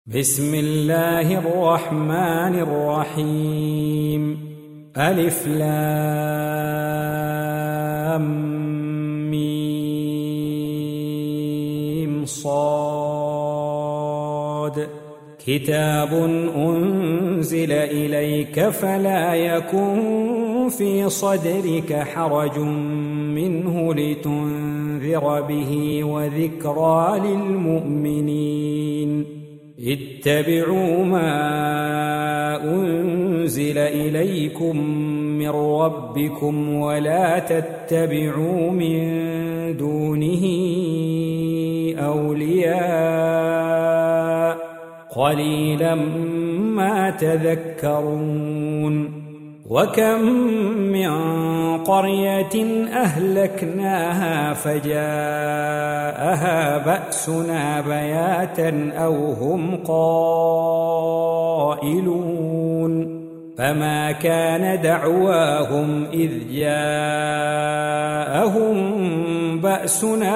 بسم الله الرحمن الرحيم ألف لام ميم صاد كتاب أنزل إليك فلا يكن في صدرك حرج منه لتنذر به وذكرى للمؤمنين اتبعوا ما أنزل إليكم من ربكم ولا تتبعوا من دونه أولياء قليلا ما تذكرون وكم من قرية أهلكناها فجاءها بأسنا بياتا أو هم قائلون فما كان دعواهم إذ جاءهم بأسنا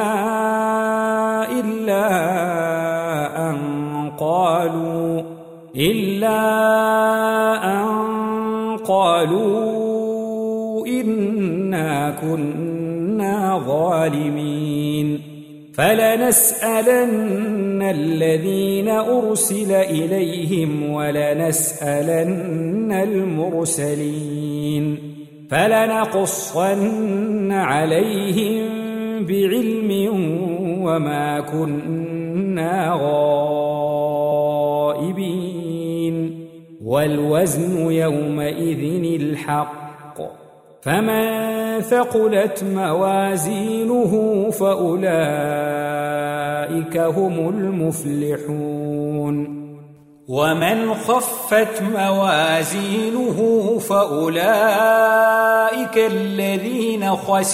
إلا أن قالوا إنا كنا ظالمين فلنسألن الذين أرسل إليهم ولنسألن المرسلين فلنقصن عليهم بعلم وما كنا غائبين والوزن يومئذ الحق فمن ثقلت موازينه فأولئك هم المفلحون ومن خفت موازينه فأولئك الذين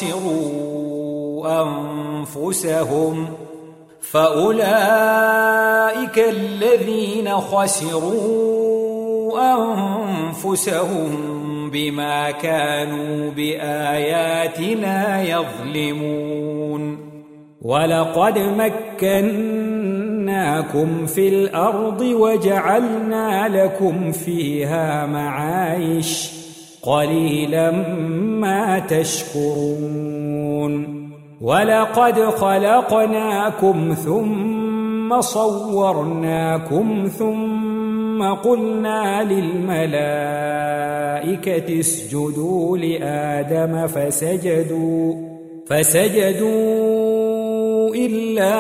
خسروا أنفسهم بما كانوا بآياتنا يظلمون ولقد مكناكم في الأرض وجعلنا لكم فيها معايش قليلا ما تشكرون ولقد خلقناكم ثم صورناكم ثم قلنا للملائكة اسجدوا لآدم فسجدوا إلا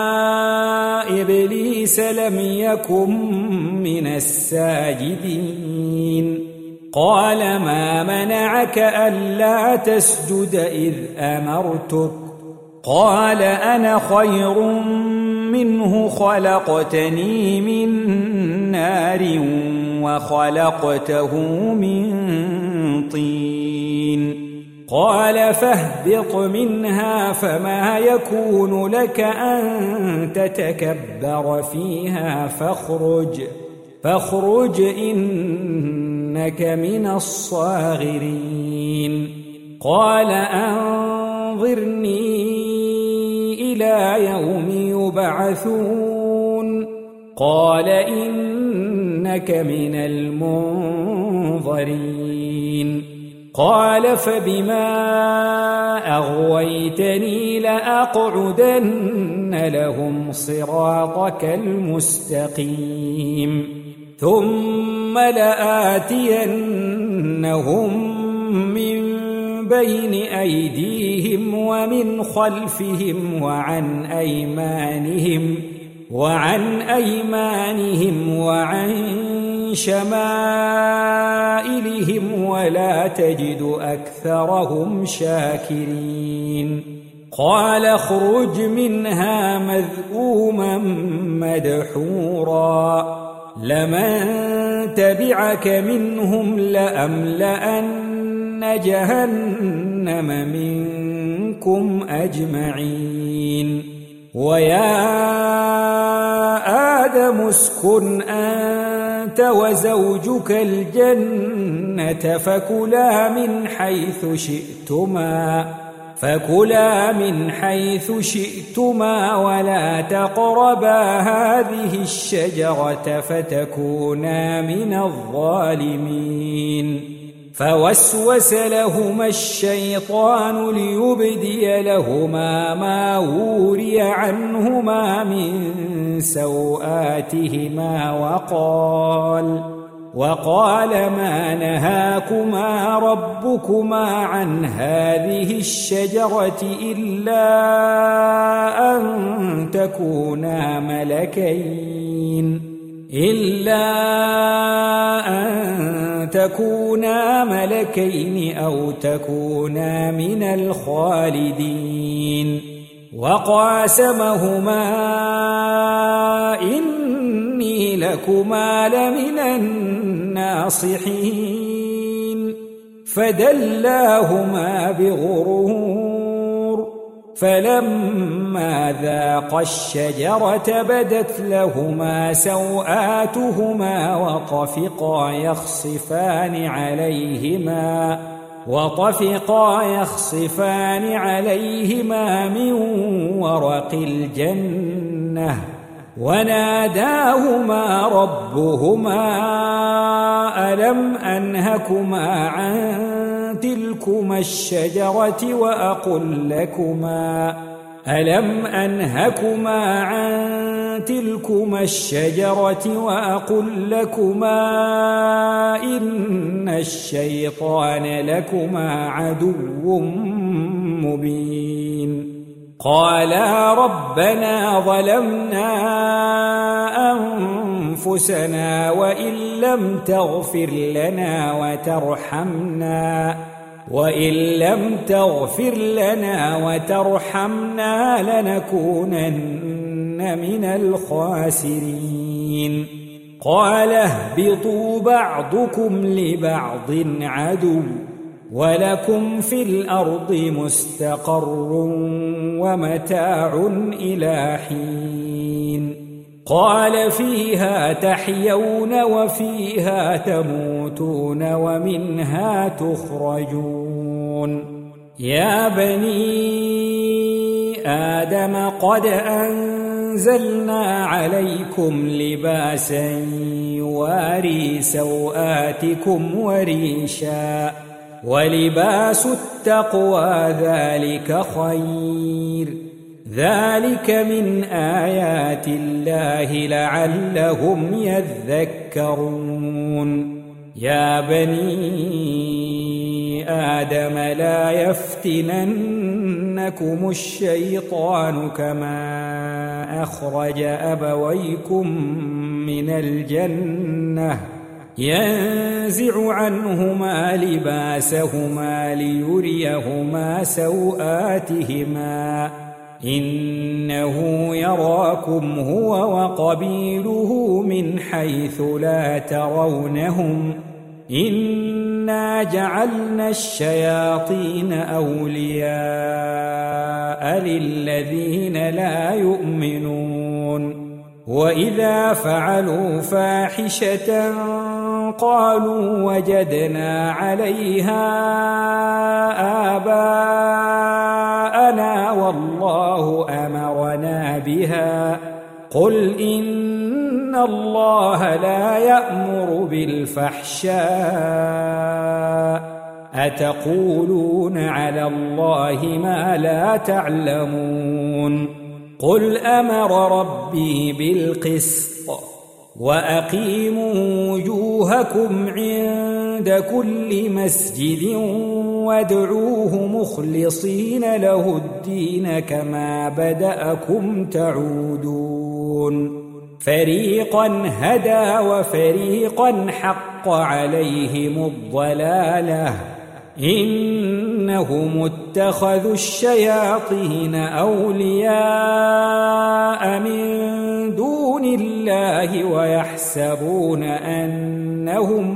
إبليس لم يكن من الساجدين قال ما منعك ألا تسجد إذ أمرتك قال أنا خير منه خلقتني من نار وخلقته من طين قال فاهبط منها فما يكون لك أن تتكبر فيها فاخرج إنك من الصاغرين قال أنظرني إلى يوم يبعثون قال إنك من المنظرين قال فبما أغويتني لأقعدن لهم صراطك المستقيم ثم لآتينهم من بين أيديهم ومن خلفهم وعن أيمانهم وعن شمائلهم ولا تجد أكثرهم شاكرين قال اخرج منها مذءوما مدحورا لمن تبعك منهم لأملأن جهنم منكم أجمعين ويا آدم اسكن أنت وزوجك الجنة فكلا من حيث شئتما فكلا من حيث شئتما ولا تقربا هذه الشجرة فتكونا من الظالمين. فوسوس لهما الشيطان ليبدي لهما ما وري عنهما من سوآتهما وقال ما نهاكما ربكما عن هذه الشجرة إلا أن تكونا ملكين أو تكونا من الخالدين. وقاسمهما إني لكما لمن الناصحين. فدلاهما بغرور، فلما ذاقا الشجرة بدت لهما سوآتهما وطفقا يخصفان عليهما من ورق الجنة، وناداهما ربهما ألم أنهكما عن تلكما الشجرة وأقل لكما إن الشيطان لكما عدو مبين. قالا ربنا ظلمنا أنفسنا وإن لم تغفر لنا وترحمنا لنكونن من الخاسرين. قال اهبطوا بعضكم لبعض عدو ولكم في الأرض مستقر ومتاع إلى حين. قال فيها تحيون وفيها تموتون ومنها تخرجون. يا بني آدم قد أنزلنا عليكم لباسا يواري سوآتكم وريشا ولباس التقوى ذلك خير. ذلك من آيات الله لعلهم يذكرون. يا بني آدم لا يفتننكم الشيطان كما أخرج أبويكم من الجنة ينزع عنهما لباسهما ليريهما سوآتهما إنه يراكم هو وقبيله من حيث لا ترونهم إنا جعلنا الشياطين أولياء للذين لا يؤمنون. وإذا فعلوا فاحشة قالوا وجدنا عليها آباءنا والله أمرنا بها. قل إن الله لا يأمر بالفحشاء أتقولون على الله ما لا تعلمون. قل أمر ربي بالقسط وأقيموا وجوهكم عند كل مسجد وادعوه مخلصين له الدين كما بدأكم تعودون. فريقا هدى وفريقا حق عليهم الضلالة إنهم اتخذوا الشياطين أولياء من دون الله ويحسبون أنهم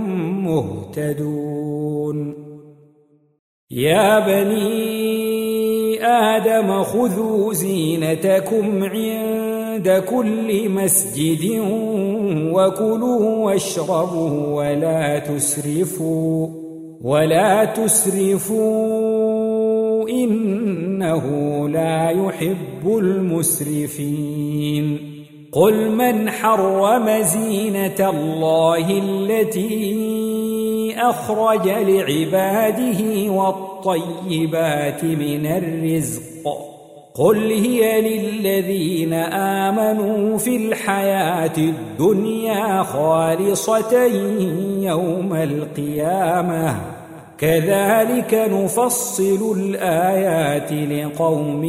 مهتدون. يا بني آدم خذوا زينتكم عند كل مسجد وكلوا واشربوا ولا تسرفوا إنه لا يحب المسرفين قل من حرم زينة الله التي أخرج لعباده والطيبات من الرزق قل هي للذين آمنوا في الحياة الدنيا خالصة يوم القيامة كذلك نفصل الآيات لقوم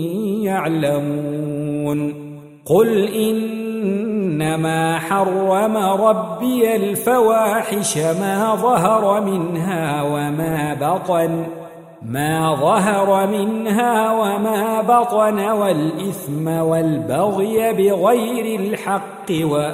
يعلمون قل إنما حرم ربي الفواحش ما ظهر منها وما بطن والإثم والبغي بغير الحق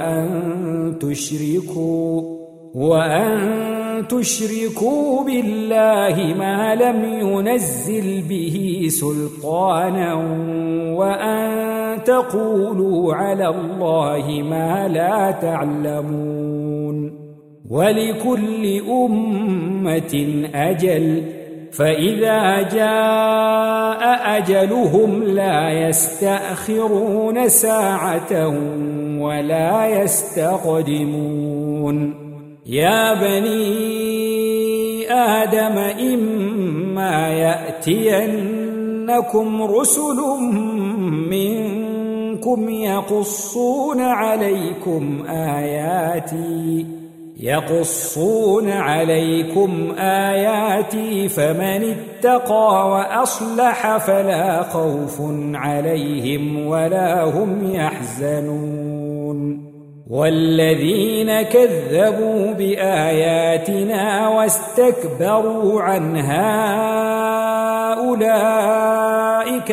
وأن تشركوا بالله ما لم ينزل به سلطانا وأن تقولوا على الله ما لا تعلمون ولكل أمة أجل فإذا جاء أجلهم لا يستأخرون ساعة ولا يستقدمون يا بني آدم إما يأتينكم رسل منكم يقصون عليكم آياتي فمن اتقى وأصلح فلا خوف عليهم ولا هم يحزنون والذين كذبوا بآياتنا واستكبروا عنها أولئك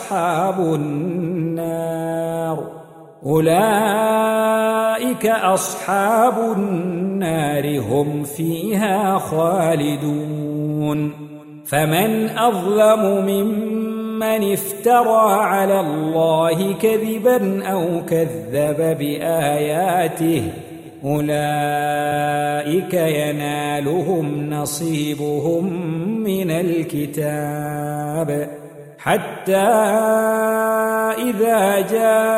أصحاب النار هم فيها خالدون فمن أظلم ممن افترى على الله كذبا أو كذب بآياته أولئك ينالهم نصيبهم من الكتاب حتى إذا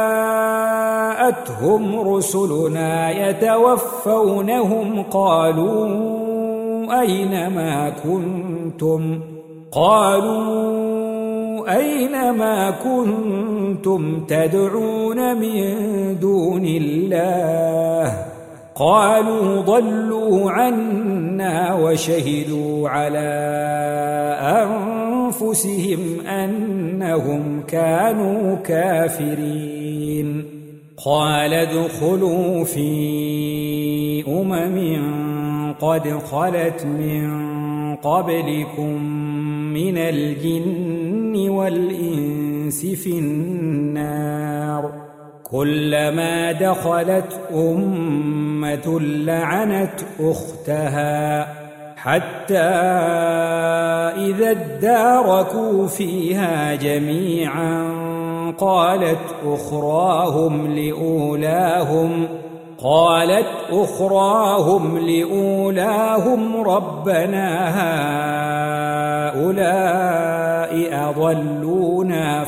جاءتهم رسلنا يتوفونهم قالوا أين ما كنتم تدعون من دون الله قالوا ضلوا عنا وشهدوا على أنفسهم أنهم كانوا كافرين قال ادخلوا في قد خلت من قبلكم من الجن والإنس في النار كلما دخلت أمة لعنت أختها حتى إذا اداركوا فيها جميعا قالت أخراهم لأولاهم ربنا هؤلاء أضلونا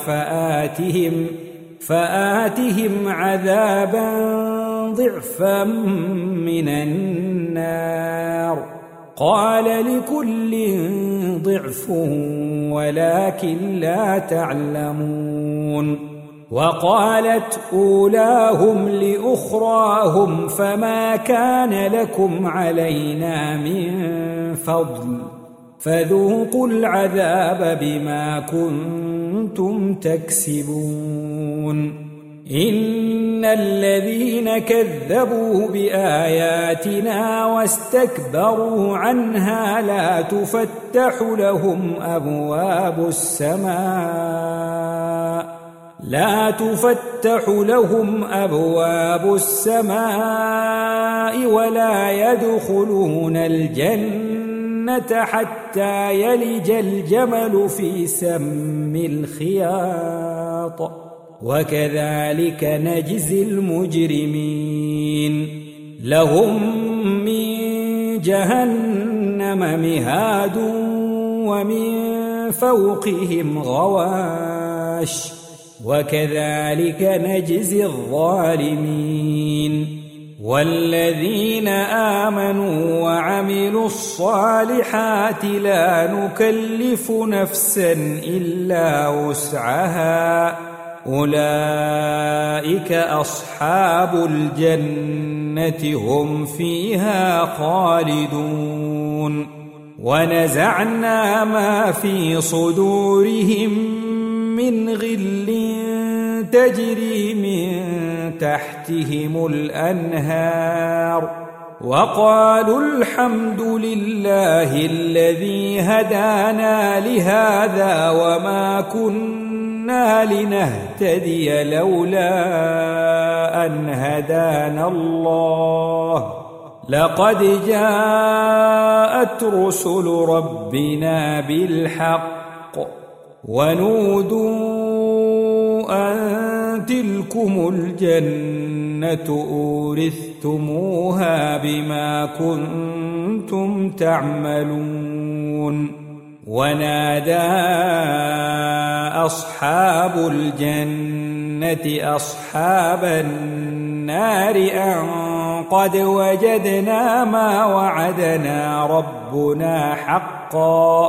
فآتهم عذابا ضعفا من النار قال لكل ضعف ولكن لا تعلمون وقالت أولاهم لأخراهم فما كان لكم علينا من فضل فذوقوا العذاب بما كنتم تكسبون إن الذين كذبوا بآياتنا واستكبروا عنها لا تفتح لهم أبواب السماء ولا يدخلون الجنة حتى يلج الجمل في سم الخياط وكذلك نجزي المجرمين لهم من جهنم مهاد ومن فوقهم غواش وكذلك نجزي الظالمين والذين آمنوا وعملوا الصالحات لا نكلف نفسا إلا وسعها أولئك أصحاب الجنة هم فيها خالدون ونزعنا ما في صدورهم من غل تجري من تحتهم الأنهار وقالوا الحمد لله الذي هدانا لهذا وما كنا لنهتدي لولا أن هدانا الله لقد جاءت رسل ربنا بالحق ونودوا أن تلكم الجنة أورثتموها بما كنتم تعملون ونادى أصحاب الجنة أصحاب النار أن قد وجدنا ما وعدنا ربنا حقا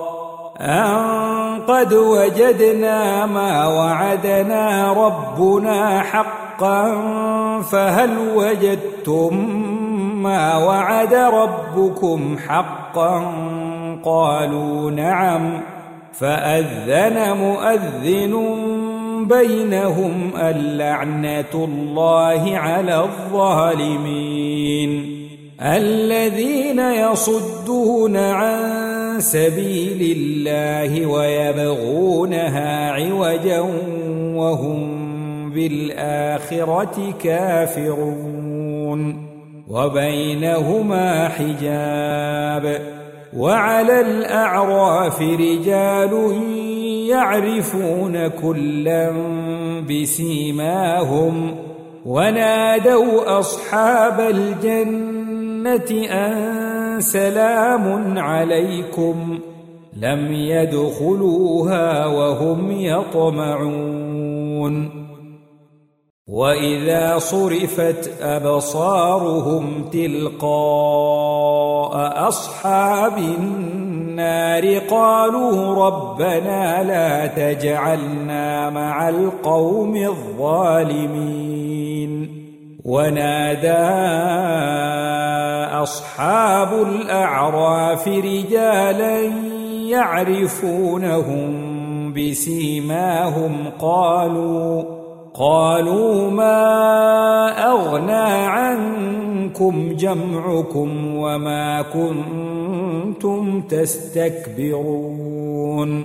فهل وجدتم ما وعد ربكم حقا قالوا نعم فأذن مؤذن بينهم اللعنة الله على الظالمين الذين يصدون عن سبيل الله ويبغونها عوجا وهم بالآخرة كافرون وبينهما حجاب وعلى الأعراف رجال يعرفون كلا بسيماهم ونادوا أصحاب الجنة أن سلام عليكم لم يدخلوها وهم يطمعون وإذا صرفت أبصارهم تلقاء أصحاب النار قالوا ربنا لا تجعلنا مع القوم الظالمين ونادى أصحاب الأعراف رجالا يعرفونهم بسيماهم قالوا ما أغنى عنكم جمعكم وما كنتم تستكبرون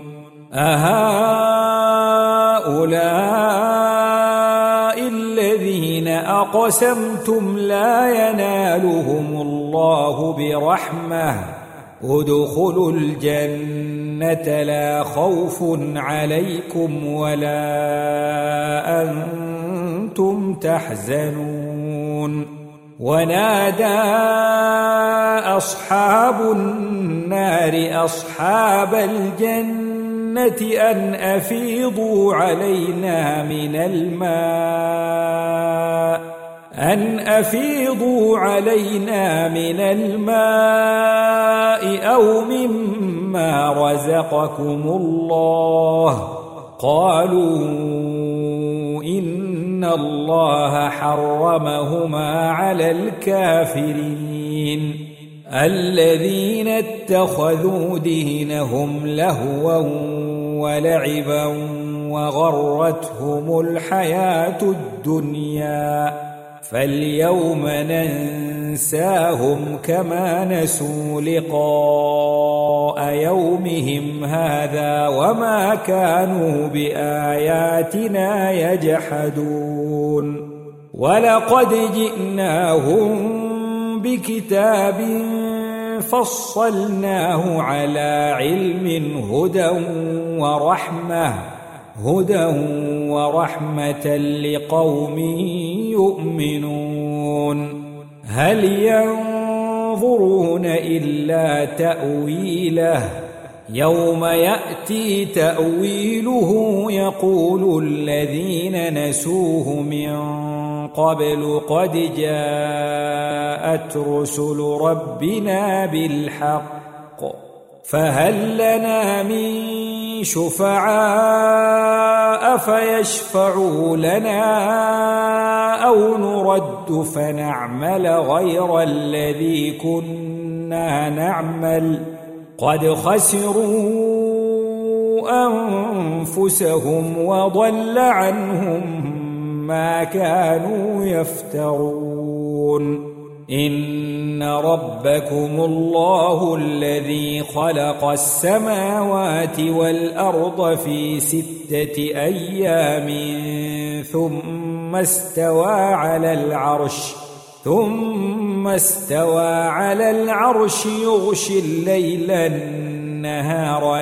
أهؤلاء الذين أقسمتم لا ينالهم الله برحمة ادخلوا الجنة لا خوف عليكم ولا أنتم تحزنون ونادى أصحاب النار أصحاب الجنة أن أفيضوا علينا من الماء أو مما رزقكم الله قالوا إن الله حرمهما على الكافرين الذين اتخذوا دينهم لهوا ولعبا وغرتهم الحياة الدنيا فاليوم ننساهم كما نسوا لقاء يومهم هذا وما كانوا بآياتنا يجحدون ولقد جئناهم بكتاب فصلناه على علم هدى ورحمة لقوم يؤمنون هل ينظرون إلا تأويله يوم يأتي تأويله يقول الذين نسوه من قبل قد جاءت رسل ربنا بالحق فهل لنا من شفعاء فيشفعوا لنا أو نرد فنعمل غير الذي كنا نعمل قد خسروا أنفسهم وضل عنهم ما كانوا يفترون إن ربكم الله الذي خلق السماوات والأرض في 6 أيام ثم استوى على العرش يغشي الليل النهار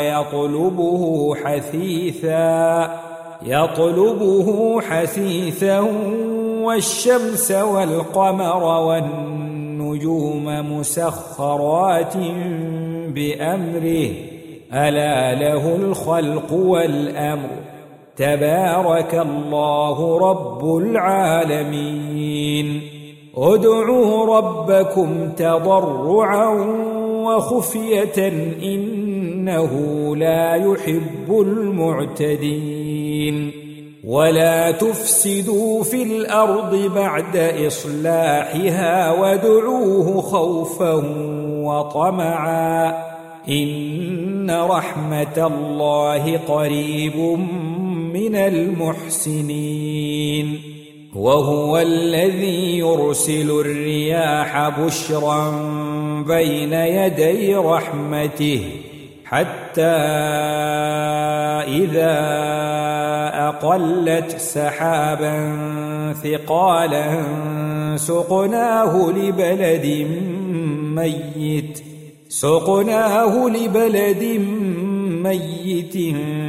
يطلبه حثيثا والشمس والقمر والنجوم مسخرات بأمره ألا له الخلق والأمر تبارك الله رب العالمين ادعوا ربكم تضرعا وخفية إنه لا يحب المعتدين ولا تفسدوا في الأرض بعد إصلاحها وادعوه خوفا وطمعا إن رحمة الله قريب من المحسنين وهو الذي يرسل الرياح بشرا بين يدي رحمته حتى إذا أقلت سحابا ثقالا سقناه لبلد ميت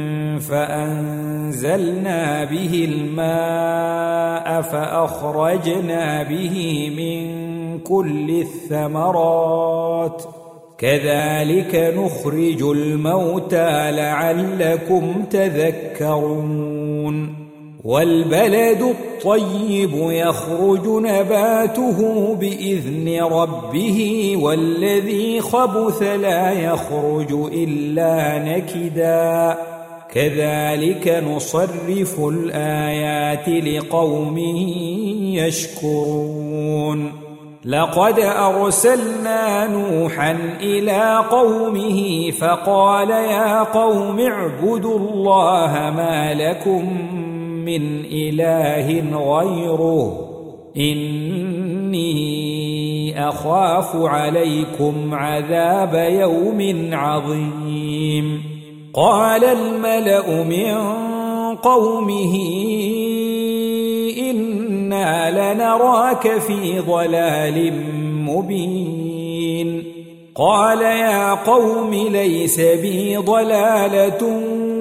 فأنزلنا به الماء فأخرجنا به من كل الثمرات كذلك نخرج الموتى لعلكم تذكرون والبلد الطيب يخرج نباته بإذن ربه والذي خبث لا يخرج إلا نكدا كذلك نصرف الآيات لقوم يشكرون لقد أرسلنا نوحا إلى قومه فقال يا قوم اعبدوا الله ما لكم من إله غيره إني أخاف عليكم عذاب يوم عظيم قال الملأ من قومه إنا لنراك في ضلال مبين قال يا قوم ليس بي ضلالة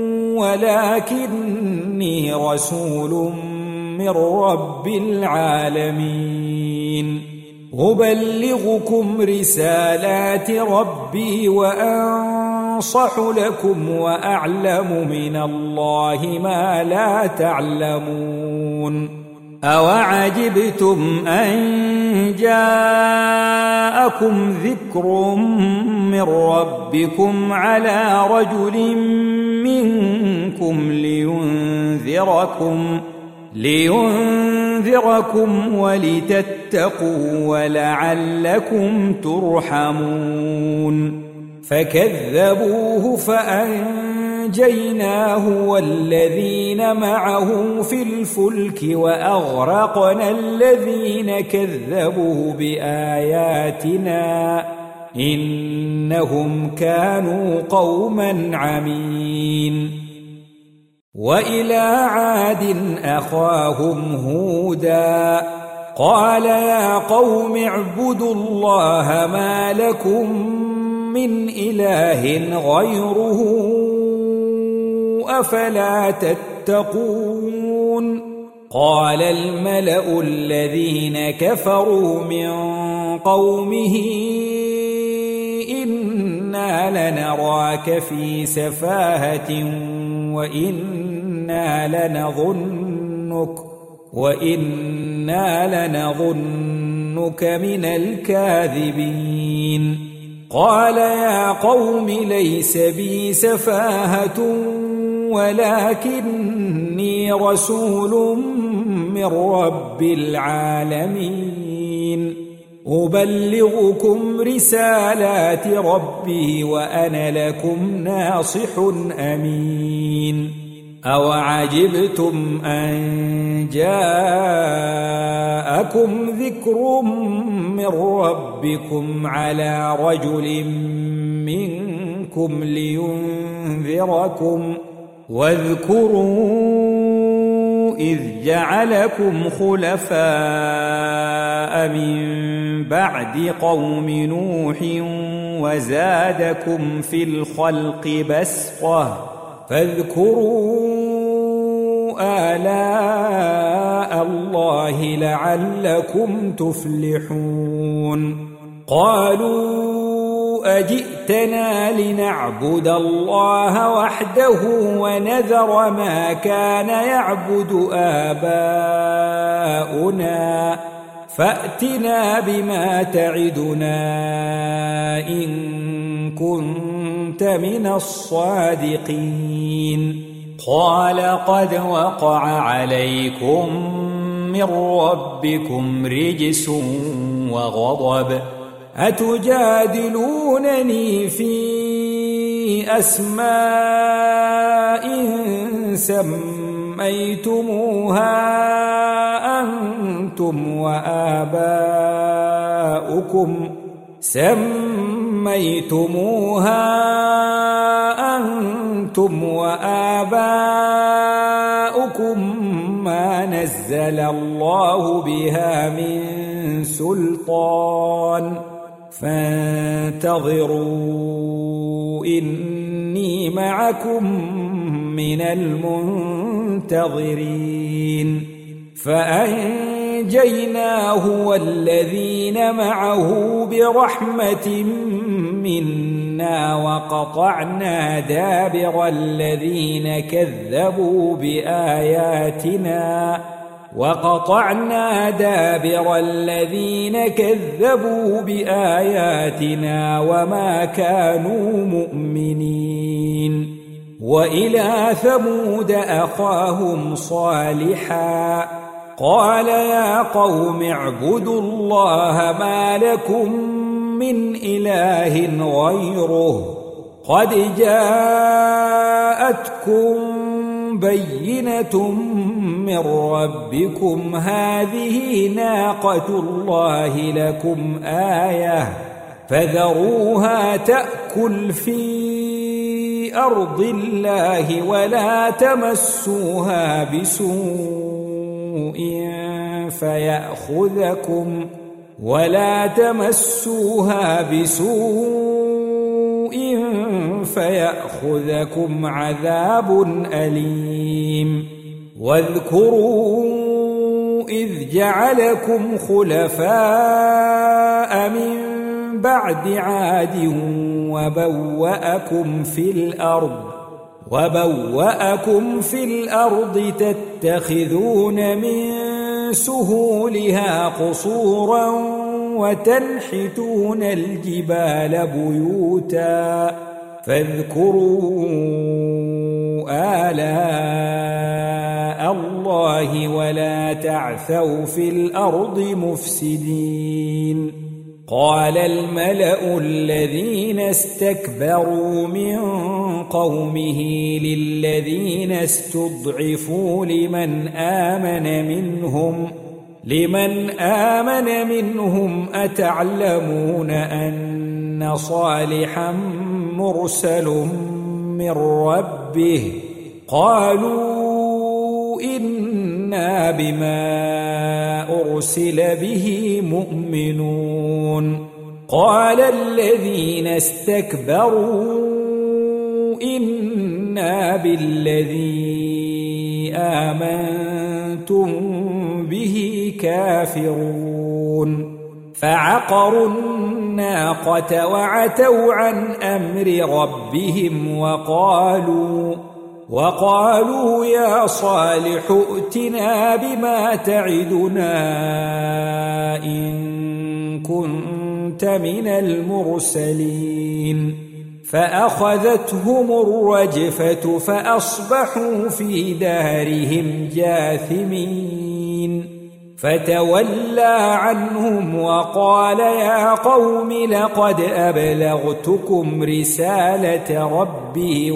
ولكني رسول من رب العالمين أبلغكم رسالات ربي وأنصح لكم وأعلم من الله ما لا تعلمون أوعجبتم أن جاءكم ذكر من ربكم على رجل منكم لينذركم ولتتقوا ولعلكم ترحمون فكذبوه فأنجيناه والذين معه في الفلك وأغرقنا الذين كذبوا بآياتنا إنهم كانوا قوما عمين وإلى عاد أخاهم هودا قال يا قوم اعبدوا الله ما لكم من إله غيره أفلا تتقون قال الملأ الذين كفروا من قومه إنا لنراك في سفاهة وإنا لنظنك من الكاذبين. قال يا قوم ليس بي سفاهة ولكني رسول من رب العالمين أبلغكم رسالات ربي وأنا لكم ناصح أمين. أوعجبتم أن جاءكم ذكر من ربكم على رجل منكم لينذركم واذكروا إذ جعلكم خلفاء من بعد قوم نوح وزادكم في الخلق بسطة فاذكروا آلاء الله لعلكم تفلحون. قالوا أجئتنا لنعبد الله وحده ونذر ما كان يعبد آباؤنا فأتنا بما تعدنا إن كنت من الصادقين. قال قد وقع عليكم من ربكم رجس وغضب أتجادلونني في أسماء سميتموها أنتم وآباؤكم ما نزل الله بها من سلطان فانتظروا إني معكم من المنتظرين. فأنجيناه والذين معه برحمة منا وقطعنا دابر الذين كذبوا بآياتنا وما كانوا مؤمنين. وإلى ثمود أخاهم صالحا قال يا قوم اعبدوا الله ما لكم من إله غيره قد جاءتكم بينة من ربكم هذه ناقة الله لكم آية فذروها تأكل في أرض الله ولا تمسوها بسوء فيأخذكم عذاب أليم. واذكروا إذ جعلكم خلفاء من بعد عاد وبوأكم في الأرض تتخذون من سهولها قصورا وتنحتون الجبال بيوتا فاذكروا آلاء الله ولا تعثوا في الأرض مفسدين. قال الملأ الذين استكبروا من قومه للذين استضعفوا لمن آمن منهم أتعلمون أن صالحا مرسل من ربه قالوا إنا بما أرسل به مؤمنون. قال الذين استكبروا إنا بالذي آمنتم به كافرون. فعقروا الناقة وعتوا عن أمر ربهم وقالوا يا صالح ائتنا بما تعدنا إن كنت من المرسلين فأخذتهم الرجفة فأصبحوا في دارهم جاثمين فتولى عنهم وقال يا قوم لقد أبلغتكم رسالة ربي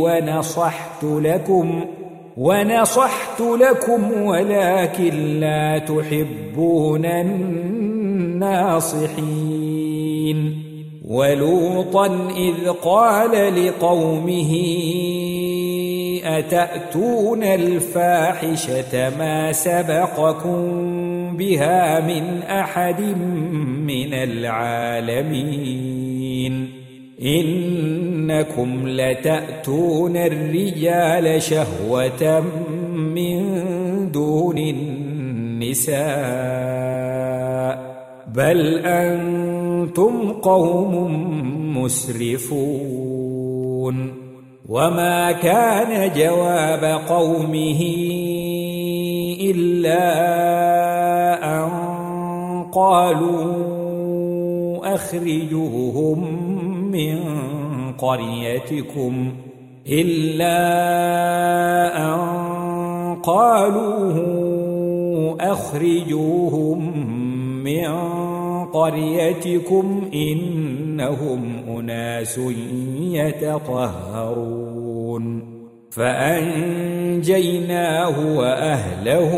ونصحت لكم ولكن لا تحبون الناصحين ولوطا إذ قال لقومه أتأتون الفاحشة ما سبقكم بها من أحد من العالمين إنكم لتأتون الرجال شهوة من دون النساء بل أنتم قوم مسرفون وما كان جواب قومه إلا أن قالوا أخرجوهم من قريتكم إنهم أناس يتطهرون فأنجيناه وأهله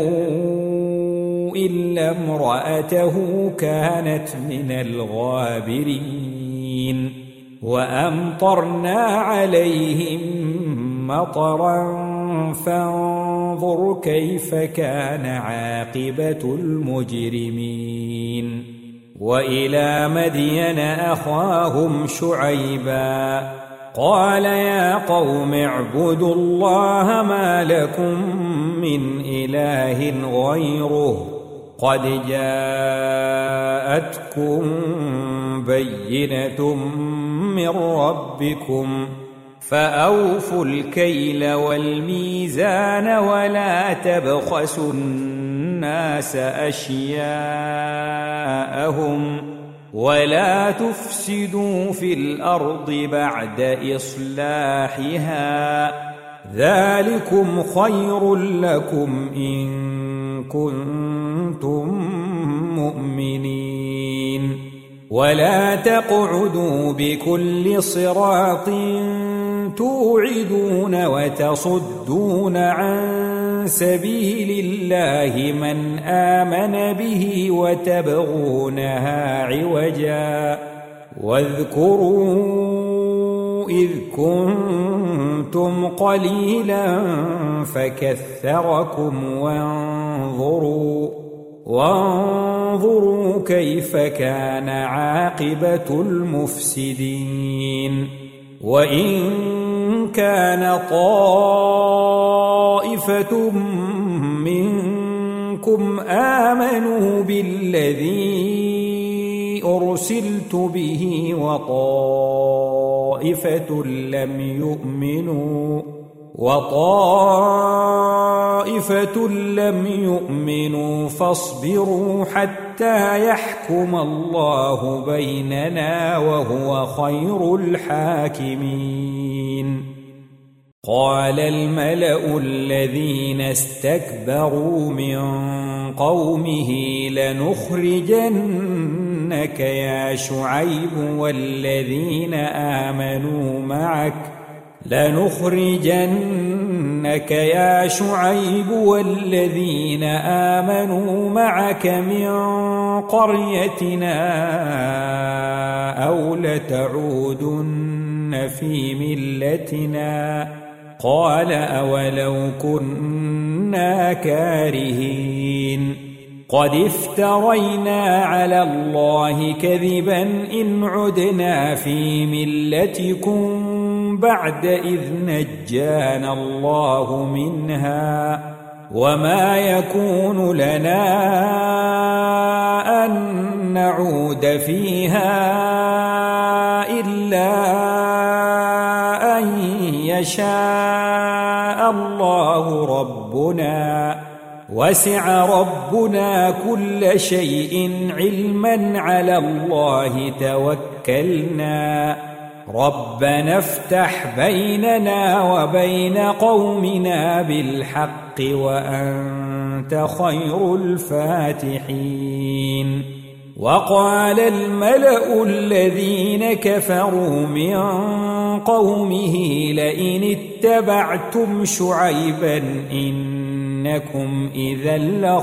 إلا امرأته كانت من الغابرين وأمطرنا عليهم مطرا فانظر كيف كان عاقبة المجرمين وإلى مدين أخاهم شعيبا قال يا قوم اعبدوا الله ما لكم من إله غيره قد جاءتكم بينة من ربكم فأوفوا الكيل والميزان ولا تبخسوا الناس أشياءهم ولا تفسدوا في الأرض بعد إصلاحها ذلكم خير لكم إن كنتم مؤمنين ولا تقعدوا بكل صراط توعدون وتصدون عن سبيل الله من آمن به وتبغونها عوجا واذكروا إذ كنتم قليلا فكثركم وانظروا كيف كان عاقبة المفسدين وإن كان طائفة منكم آمنوا بالذي أرسلت به وطائفة لم يؤمنوا فاصبروا حتى يحكم الله بيننا وهو خير الحاكمين قال الملأ الذين استكبروا من قومه لنخرجنك يا شعيب والذين آمنوا معك من قريتنا أو لتعودن في ملتنا قال أولو كنا كارهين قد افترينا على الله كذبا إن عدنا في ملتكم بعد إذ نجانا الله منها وما يكون لنا أن نعود فيها إلا أن يشاء الله ربنا وسع ربنا كل شيء علما على الله توكلنا ربنا افتح بيننا وبين قومنا بالحق وأنت خير الفاتحين وقال الملأ الذين كفروا من قومه لئن اتبعتم شعيبا إنكم إذا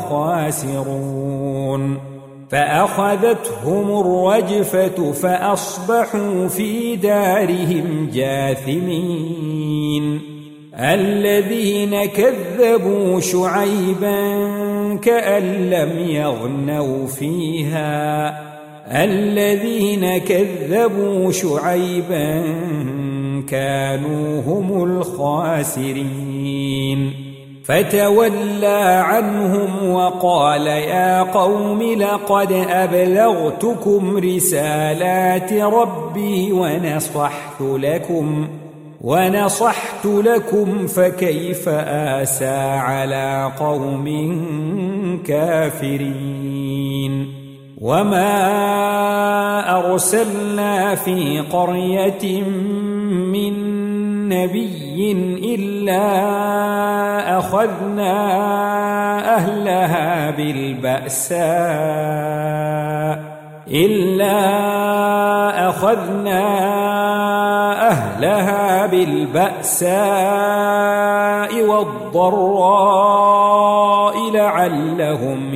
لخاسرون فأخذتهم الرجفة فأصبحوا في دارهم جاثمين الذين كذبوا شعيبا كأن لم يغنوا فيها الذين كذبوا شعيبا كانوا هم الخاسرين فتولى عنهم وقال يا قوم لقد أبلغتكم رسالات ربي ونصحت لكم فكيف آسى على قوم كافرين وما أرسلنا في قرية من نبي إلا أخذنا أهلها بالبأساء والضراء لعلهم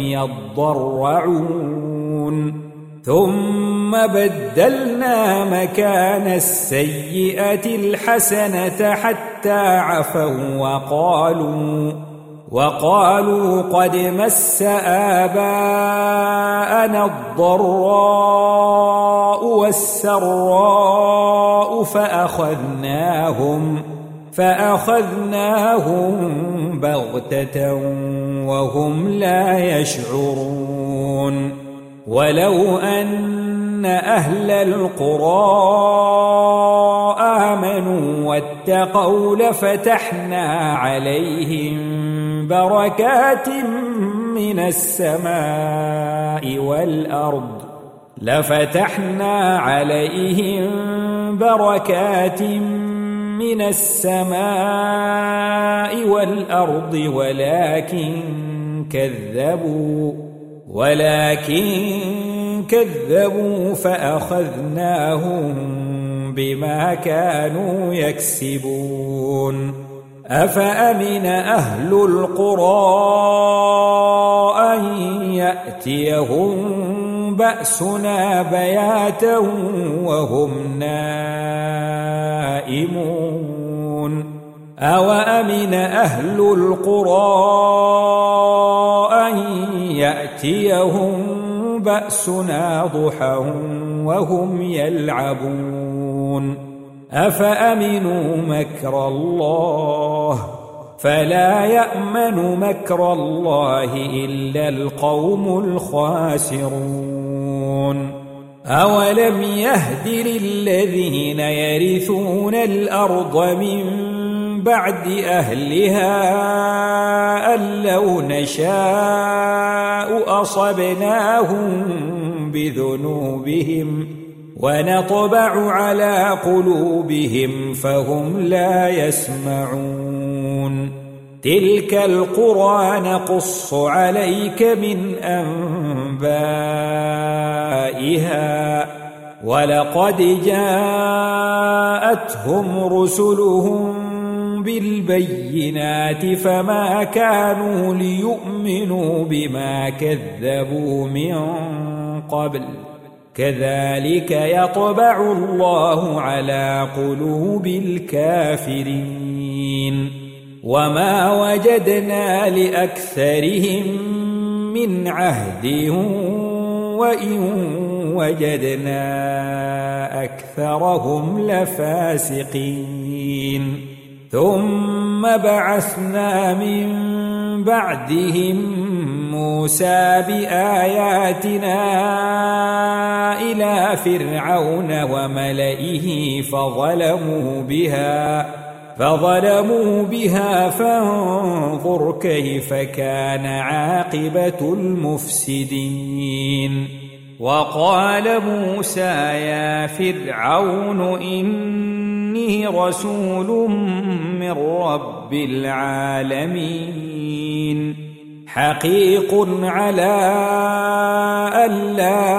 يضرعون ثم بدلنا مكان السيئة الحسنة حتى عفوا وقالوا قد مس آباءنا الضراء والسراء فأخذناهم بغتة وهم لا يشعرون ولو أن أهل القرى آمنوا واتقوا لفتحنا عليهم بركات من السماء والأرض ولكن كذبوا فأخذناهم بما كانوا يكسبون أفأمن أهل القرى أن يأتيهم بأسنا بياتا وهم نائمون أوأمن أهل القرى أن يأتيهم بأسنا ضحى وهم يلعبون أفأمنوا مكر الله فلا يأمن مكر الله إلا القوم الخاسرون أولم يهد للذين يرثون الأرض من بعد أهلها أن لو نشاء أصبناهم بذنوبهم ونطبع على قلوبهم فهم لا يسمعون تلك القرى نقص عليك من أنبائها ولقد جاءتهم رسلهم بالبينات فما كانوا ليؤمنوا بما كذبوا من قبل كذلك يطبع الله على قلوب الكافرين وما وجدنا لأكثرهم من عهد وإن وجدنا أكثرهم لفاسقين ثم بعثنا من بعدهم موسى بآياتنا إلى فرعون وملئه فظلموا بها فانظر كيف كان عاقبة المفسدين. وقال موسى يا فرعون إني رسول من رب العالمين حقيق على ألا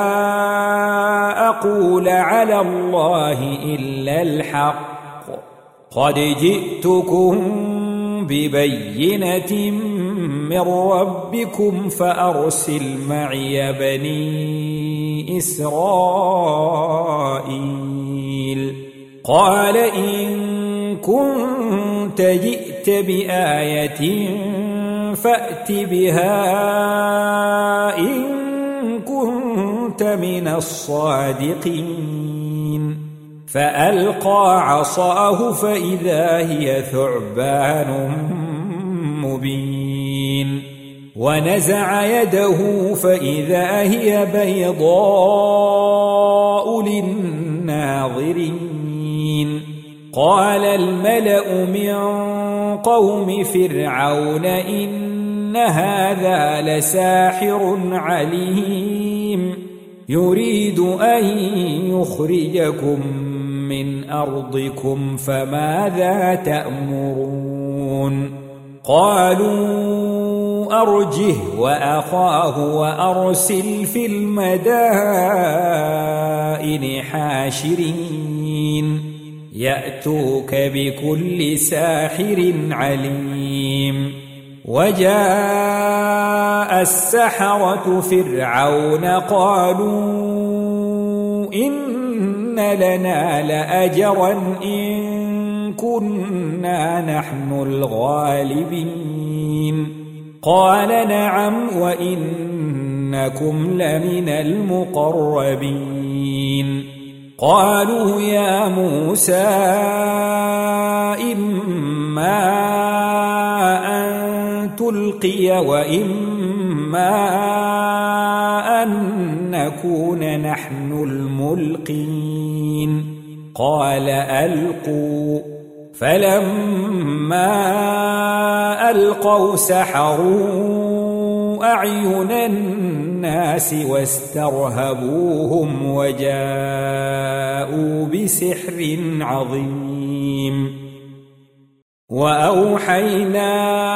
أقول على الله إلا الحق قد جئتكم ببينة من ربكم فأرسل معي بني إسرائيل. قال إن كنت جئت بآية فأت بها إن كنت من الصادقين. فألقى عصاه فإذا هي ثعبان مبين ونزع يده فإذا هي بيضاء للناظرين. قال الملأ من قوم فرعون إن هذا لساحر عليم يريد أن يخرجكم من أرضكم فماذا تأمرون. قالوا أرجه وأخاه وأرسل في المدائن حاشرين يأتوك بكل ساحر عليم. وجاء السحرة فرعون قالوا إن لنا لأجرا إن كنا نحن الغالبين. قال نعم وإنكم لمن المقربين. قالوا يا موسى إما أن تلقي وإما أن نكون نحن الملقين. قال ألقوا. فلما ألقوا سحروا أعين الناس واسترهبوهم وجاءوا بسحر عظيم. وأوحينا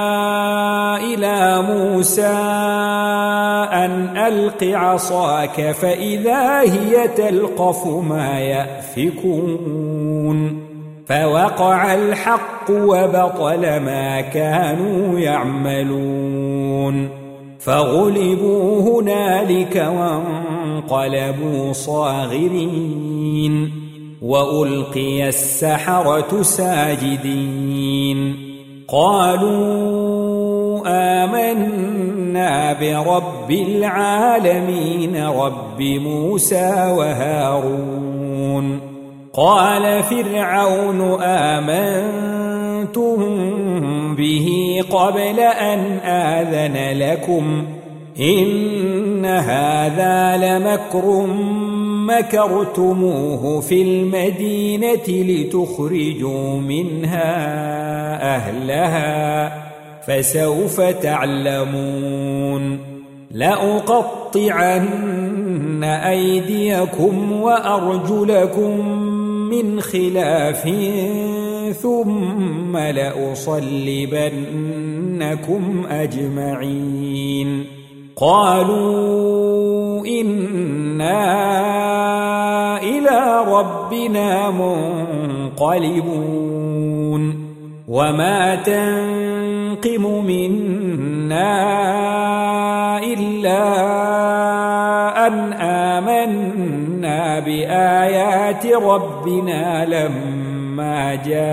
إلى موسى أن ألق عصاك فإذا هي تلقف ما يأفكون. فوقع الحق وبطل ما كانوا يعملون. فغلبوا هنالك وانقلبوا صاغرين. وألقي السحرة ساجدين. قالوا آمنا برب العالمين رب موسى وهارون. قال فرعون آمنتم به قبل أن آذن لكم إن هذا لمكر مكرتموه في المدينة لتخرجوا منها أهلها فسوف تعلمون. لأقطعن أيديكم وأرجلكم من خلاف ثم لأصلبنكم أجمعين. قالوا إنا إلى ربنا منقلبون. وما تنقم منا إلا أن آمنا بآيات ربنا لما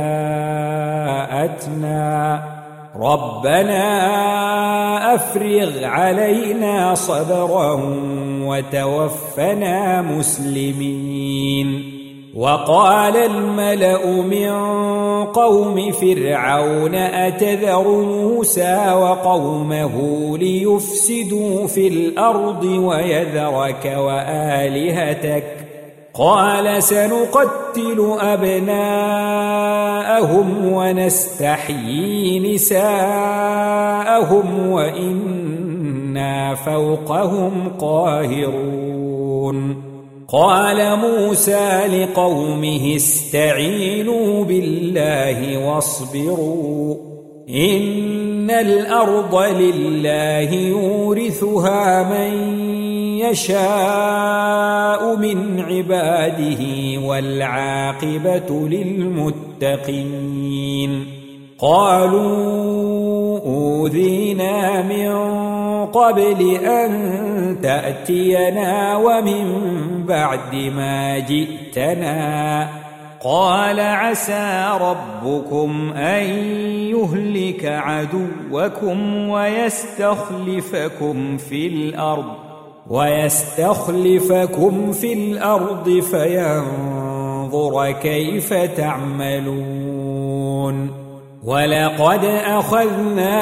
جاءتنا ربنا أفرغ علينا صبرا وتوفنا مسلمين. وقال الملأ من قوم فرعون أتذر موسى وقومه ليفسدوا في الأرض ويذرك وآلهتك قال سنقتل أبناءهم ونستحيي نساءهم وإنا فوقهم قاهرون قال موسى لقومه استعينوا بالله واصبروا إن الأرض لله يورثها من يشاء من عباده والعاقبة للمتقين قالوا أوذينا من قبل أن تأتينا ومن بعد ما جئتنا قال عسى ربكم أن يهلك عدوكم ويستخلفكم في الأرض فينظر كيف تعملون ولقد أخذنا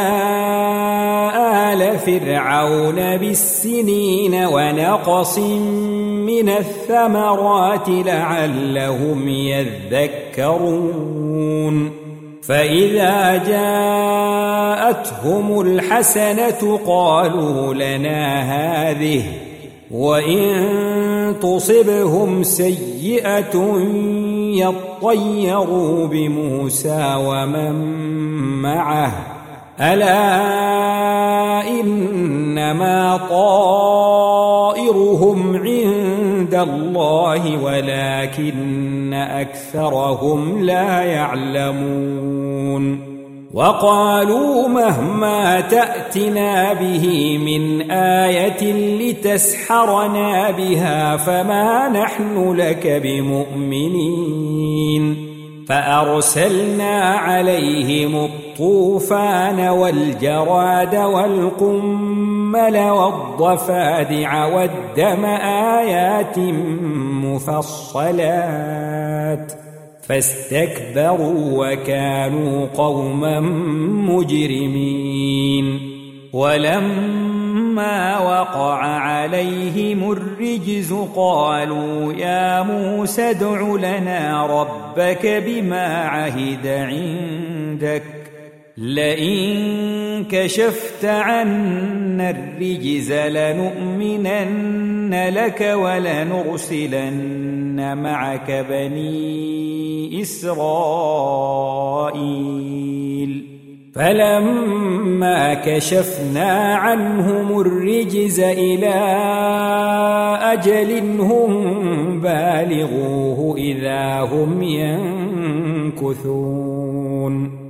آل فرعون بالسنين ونقص من الثمرات لعلهم يذكرون فإذا جاءتهم الحسنة قالوا لنا هذه وإن تصبهم سيئة يطيروا بموسى ومن معه ألا إنما طائرهم عند الله ولكن أكثرهم لا يعلمون وقالوا مهما تأتنا به من آية لتسحرنا بها فما نحن لك بمؤمنين فأرسلنا عليهم الطوفان والجراد والقمل والضفادع والدم آيات مفصلات فاستكبروا وكانوا قوما مجرمين ولما وقع عليهم الرجز قالوا يا موسى ادع لنا ربك بما عهد عندك لئن كشفت عنا الرجز لنؤمنن لك ولنرسلن معك بني إسرائيل فلما كشفنا عنهم الرجز إلى أجل هم بالغوه إذا هم ينكثون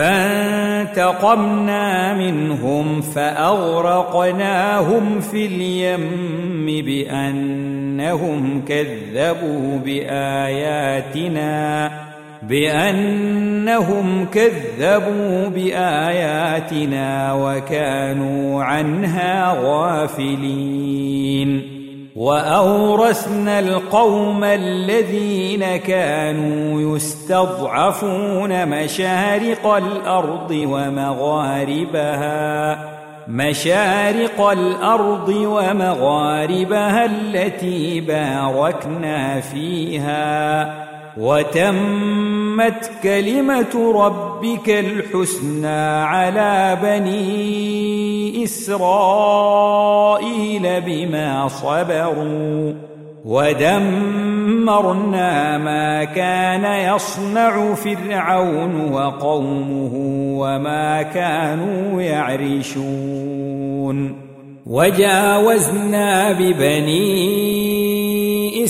فانتقمنا منهم فأغرقناهم في اليم بأنهم كذبوا بآياتنا وكانوا عنها غافلين وأورثنا القوم الذين كانوا يستضعفون مشارق الأرض ومغاربها التي باركنا فيها وتمت كلمة ربك الحسنى على بني إسرائيل بما صبروا ودمرنا ما كان يصنع فرعون وقومه وما كانوا يعرشون وجاوزنا ببني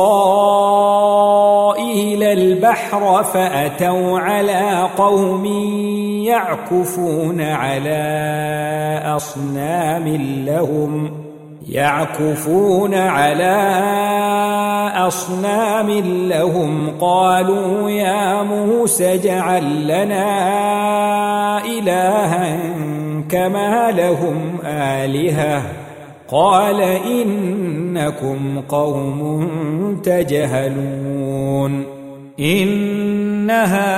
إسرائيل البحر فأتوا على قوم يعكفون على أصنام لهم قالوا يا موسى اجعل لنا إلها كما لهم آلهة قال إنكم قوم تجهلون إن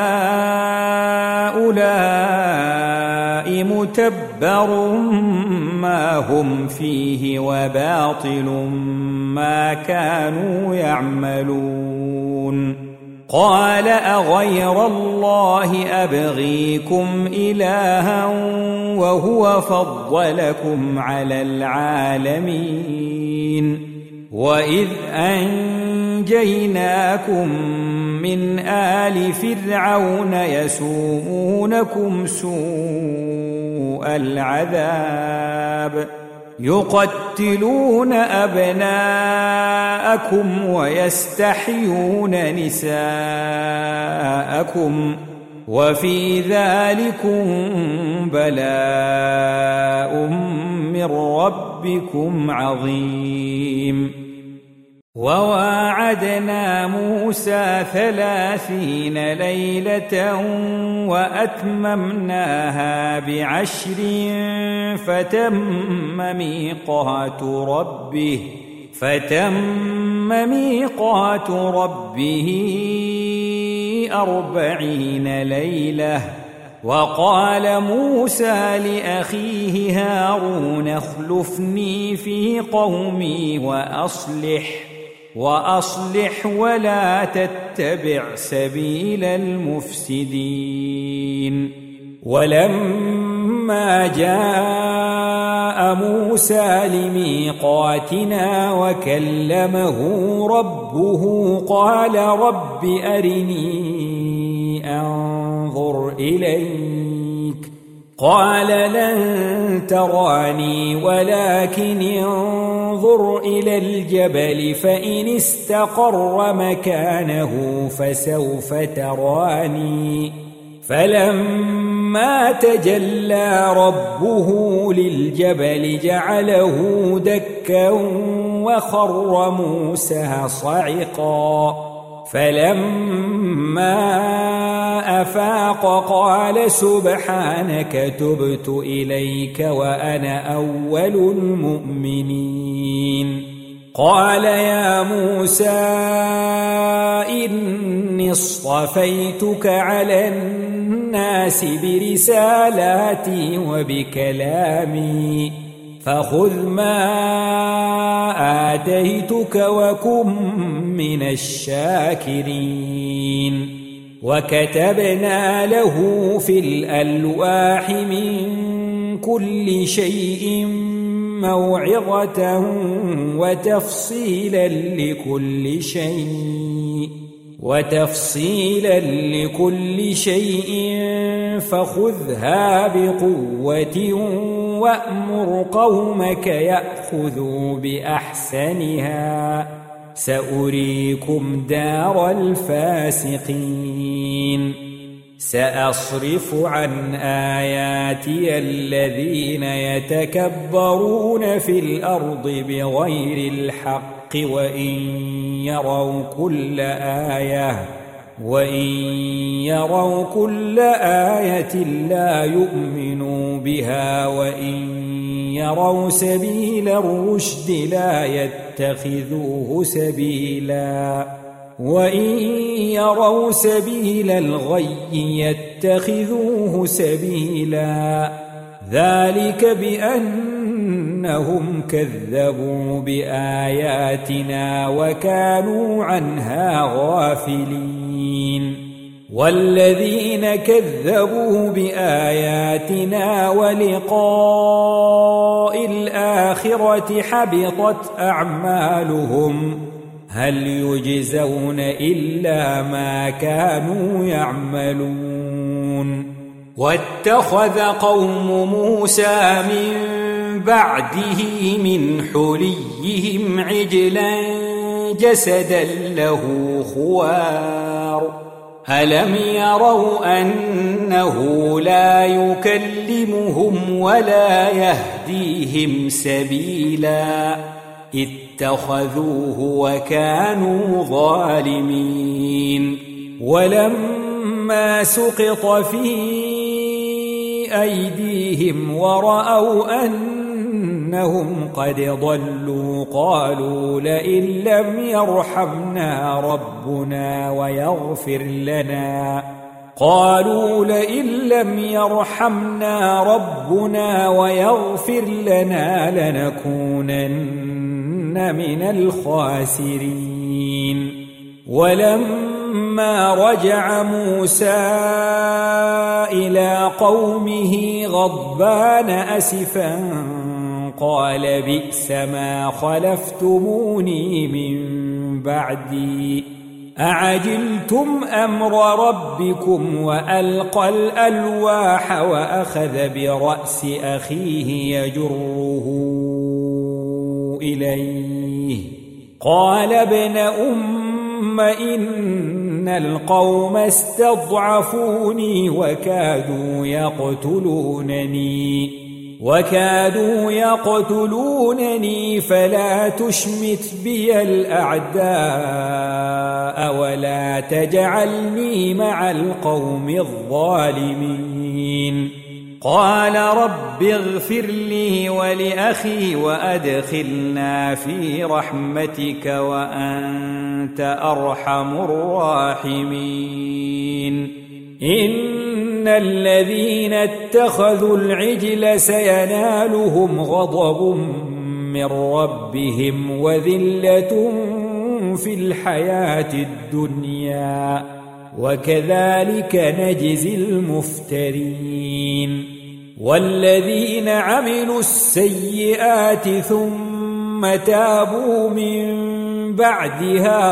هؤلاء متبر ما هم فيه وباطل ما كانوا يعملون قال أغير الله أبغيكم إلها وهو فضلكم على العالمين وإذ أنجيناكم من آل فرعون يسومونكم سوء العذاب يقتلون أبناءكم ويستحيون نساءكم وفي ذلكم بلاء من ربكم عظيم وواعدنا موسى 30 ليلة وأتممناها ب10 فتم ميقات ربه 40 ليلة وقال موسى لأخيه هارون اخلفني في قومي وأصلح ولا تتبع سبيل المفسدين ولما جاء موسى لميقاتنا وكلمه ربه قال رب أرني أنظر إليك قال لن تراني ولكن انظر إلى الجبل فإن استقر مكانه فسوف تراني فلما تجلى ربه للجبل جعله دكا وخر موسى صعقا فلما أفاق قال سبحانك تبت إليك وأنا أول المؤمنين قال يا موسى إني اصطفيتك على الناس برسالاتي وبكلامي فخذ ما آتيتك وكن من الشاكرين وكتبنا له في الألواح من كل شيء موعظة وتفصيلا لكل شيء فخذها بقوة وأمر قومك يأخذوا بأحسنها سأريكم دار الفاسقين سأصرف عن آياتي الذين يتكبرون في الأرض بغير الحق وإن يروا كل آية لا يؤمنوا بها وإن يروا سبيل الرشد لا يتخذوه سبيلا وإن يروا سبيل الغي يتخذوه سبيلا ذلك بأنهم كذبوا بآياتنا وكانوا عنها غافلين والذين كذبوا بآياتنا ولقاء الآخرة حبطت أعمالهم هل يجزون إلا ما كانوا يعملون واتخذ قوم موسى من بعده من حليهم عجلا جسدا له خوار ألم يروا أنه لا يكلمهم ولا يهديهم سبيلا اتخذوه وكانوا ظالمين ولما سقط في أيديهم ورأوا أن إنهم قد ضلوا قالوا لئن لم يرحمنا ربنا ويغفر لنا لنكونن من الخاسرين. ولما رجع موسى إلى قومه غضبان أسفا قال بئس ما خلفتموني من بعدي أعجلتم أمر ربكم وألقى الألواح وأخذ برأس أخيه يجره إليه قال ابن أم إن القوم استضعفوني وكادوا يقتلونني فلا تشمت بي الأعداء ولا تجعلني مع القوم الظالمين. قال رب اغفر لي ولأخي وأدخلنا في رحمتك وأنت أرحم الراحمين. إن الذين اتخذوا العجل سينالهم غضب من ربهم وذلة في الحياة الدنيا وكذلك نجزي المفترين. والذين عملوا السيئات ثم تابوا من بعدها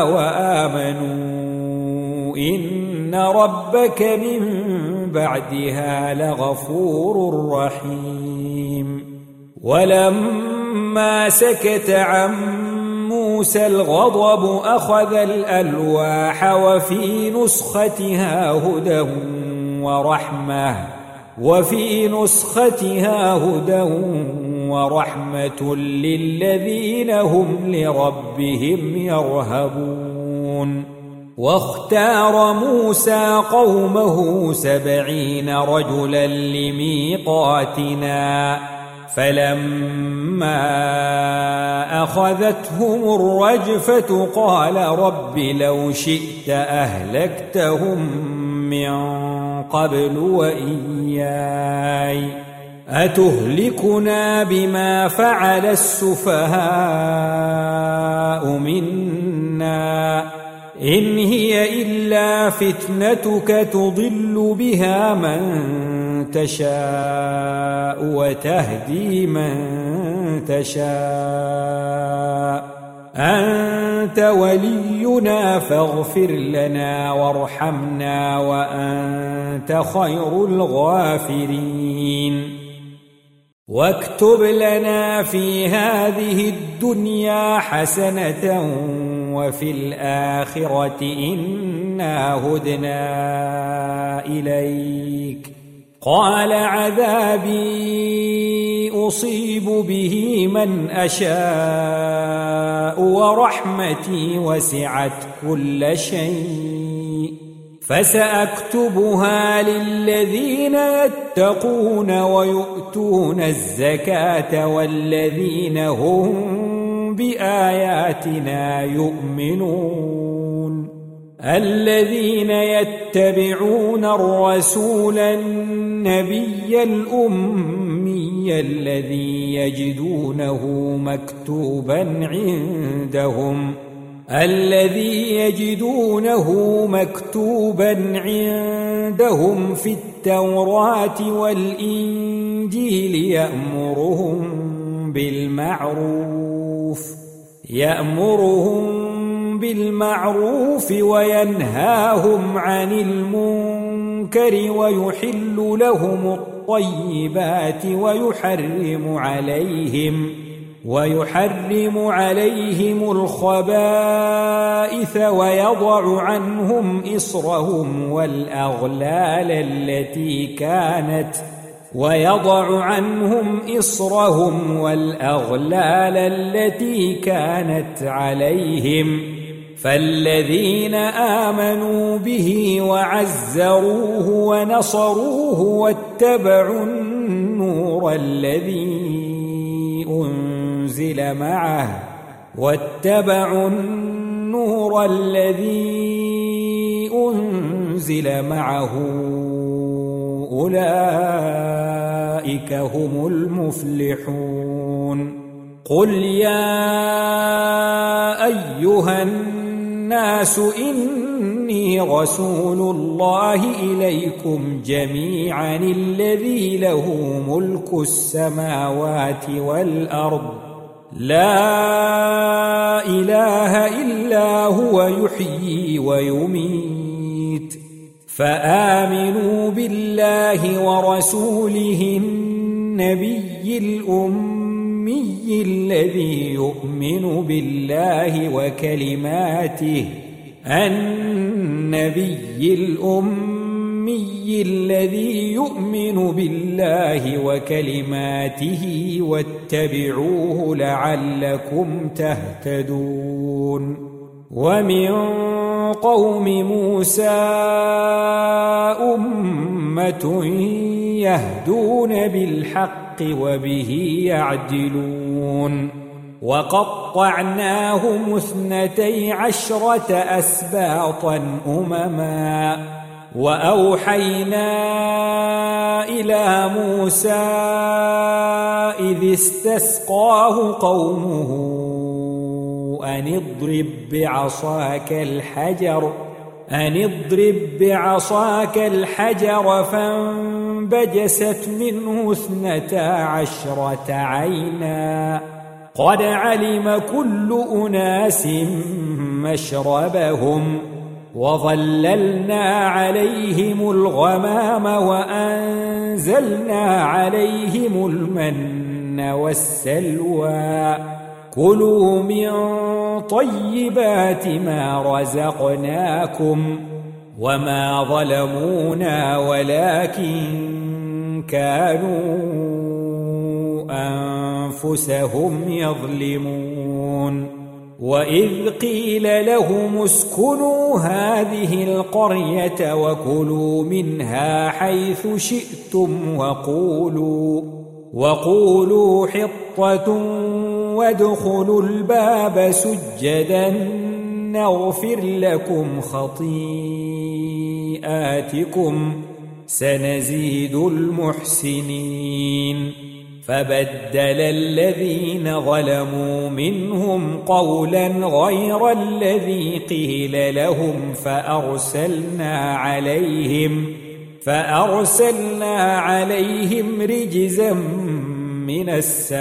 وآمنوا إن ربك من بعدها لغفور رحيم. ولما سكت عن موسى الغضب أخذ الألواح وفي نسختها هدى ورحمة للذين هم لربهم يرهبون. واختار موسى قومه 70 رجلا لميقاتنا فلما أخذتهم الرجفة قال رب لو شئت أهلكتهم من قبل وإياي أتهلكنا بما فعل السفهاء منا إن هي إلا فتنتك تضل بها من تشاء وتهدي من تشاء أنت ولينا فاغفر لنا وارحمنا وأنت خير الغافرين. واكتب لنا في هذه الدنيا حسنة وفي الآخرة إنا هدنا إليك قال عذابي أصيب به من أشاء ورحمتي وسعت كل شيء فسأكتبها للذين يتقون ويؤتون الزكاة والذين هم بآياتنا يؤمنون. الذين يتبعون الرسول النبي الأمي الذي يجدونه مكتوبا عندهم في التوراة والإنجيل يأمرهم بالمعروف وينهاهم عن المنكر ويحل لهم الطيبات ويحرم عليهم الخبائث ويضع عنهم إصرهم والأغلال التي كانت عليهم فالذين آمنوا به وعزروه ونصروه واتبعوا النور الذي أنزل معه واتبعوا النور الذي أنزل معه أولئك هم المفلحون قل يا أيها الناس إني رسول الله إليكم جميعا الذي له ملك السماوات والأرض لا إله إلا هو يحيي ويميت فآمنوا بالله ورسوله النبي الأمي الذي يؤمن بالله وكلماته النبي الأمي الذي يؤمن بالله وكلماته واتبعوه لعلكم تهتدون ومن قوم موسى أمة يهدون بالحق وبه يعدلون وقطعناهم 12 أسباطا أمما وأوحينا إلى موسى إذ استسقاه قومه أن اضرب بعصاك الحجر فانبجست منه 12 عينا قد علم كل أناس مشربهم وظللنا عليهم الغمام وأنزلنا عليهم المن والسلوى كلوا من طيبات ما رزقناكم وما ظلمونا ولكن كانوا أنفسهم يظلمون وإذ قيل لهم اسكنوا هذه القرية وكلوا منها حيث شئتم وقولوا حطة وادخلوا الباب سجدا نغفر لكم خطيئاتكم سنزيد المحسنين فبدل الذين ظلموا منهم قولا غير الذي قيل لهم فأرسلنا عليهم رجزا من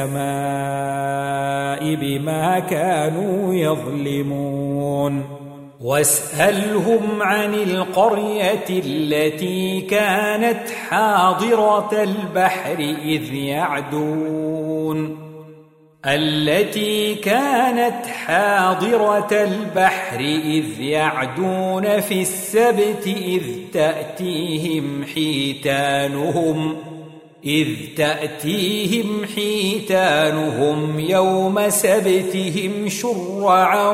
السماء بما كانوا يظلمون واسألهم عن القرية التي كانت حاضرة البحر إذ يعدون في السبت إذ تأتيهم حيتانهم يوم سبتهم شرعا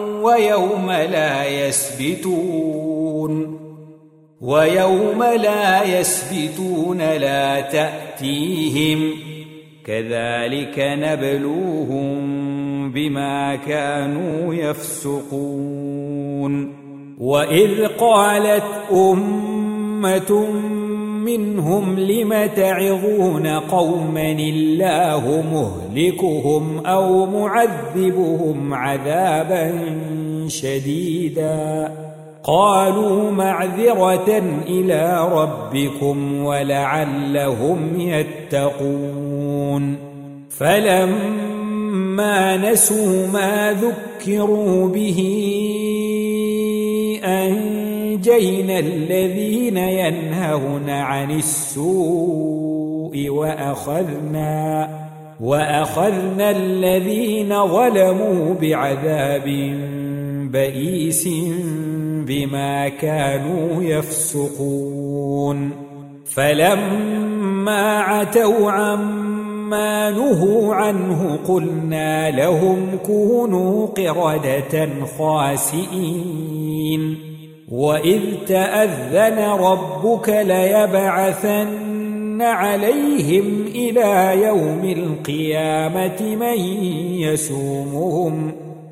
ويوم لا يسبتون لا تأتيهم كذلك نبلوهم بما كانوا يفسقون وإذ قالت أمة منهم لم تعظون قوما الله مهلكهم أو معذبهم عذابا شديدا قالوا معذرة إلى ربكم ولعلهم يتقون فلما نسوا ما ذكروا به أنجينا الذين ينهون عن السوء وأخذنا الذين ظلموا بعذاب بئيس بما كانوا يفسقون فلما عتوا عما نهوا عنه قلنا لهم كونوا قردة خاسئين وإذ تأذن ربك ليبعثن عليهم إلى يوم القيامة من يسومهم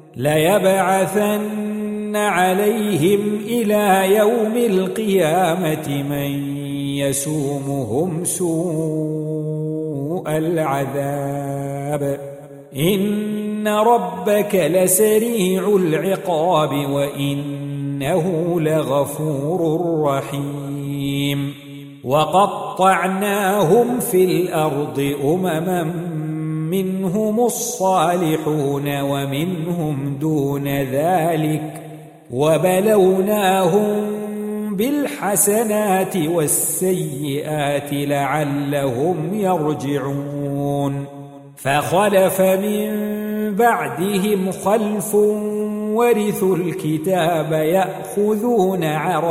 ليبعثن عليهم إلى يوم القيامة من يسومهم سوء العذاب إن ربك لسريع العقاب وإنه لغفور رحيم وقطعناهم في الأرض أمما منهم الصالحون ومنهم دون ذلك وبلوناهم بالحسنات والسيئات لعلهم يرجعون فخلف من بعدهم خلف ورثوا الكتاب يأخذون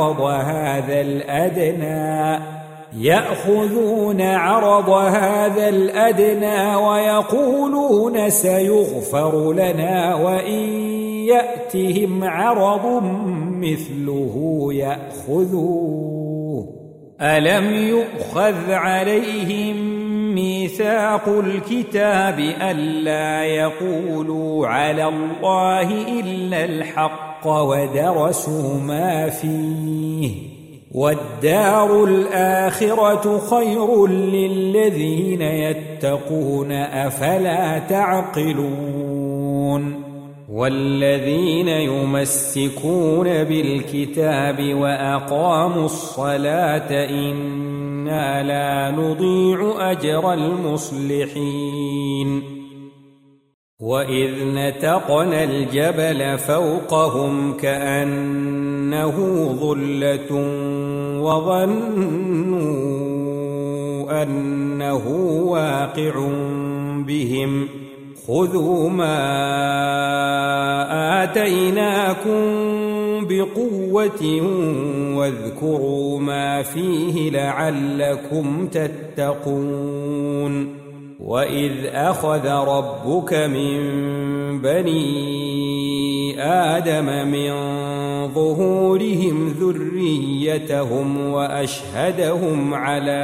عرض هذا الأدنى ويقولون سيغفر لنا وإن يأتهم عرض مثله يأخذوه ألم يؤخذ عليهم ميثاق الكتاب ألا يقولوا على الله إلا الحق ودرسوا ما فيه والدار الآخرة خير للذين يتقون أفلا تعقلون والذين يمسكون بالكتاب وأقاموا الصلاة إنا لا نضيع أجر المصلحين وإذ نتقنا الجبل فوقهم كأنه ظلة وظنوا أنه واقع بهم خذوا ما آتيناكم بقوة واذكروا ما فيه لعلكم تتقون وإذ أخذ ربك من بني آدم من ظهورهم ذريتهم وأشهدهم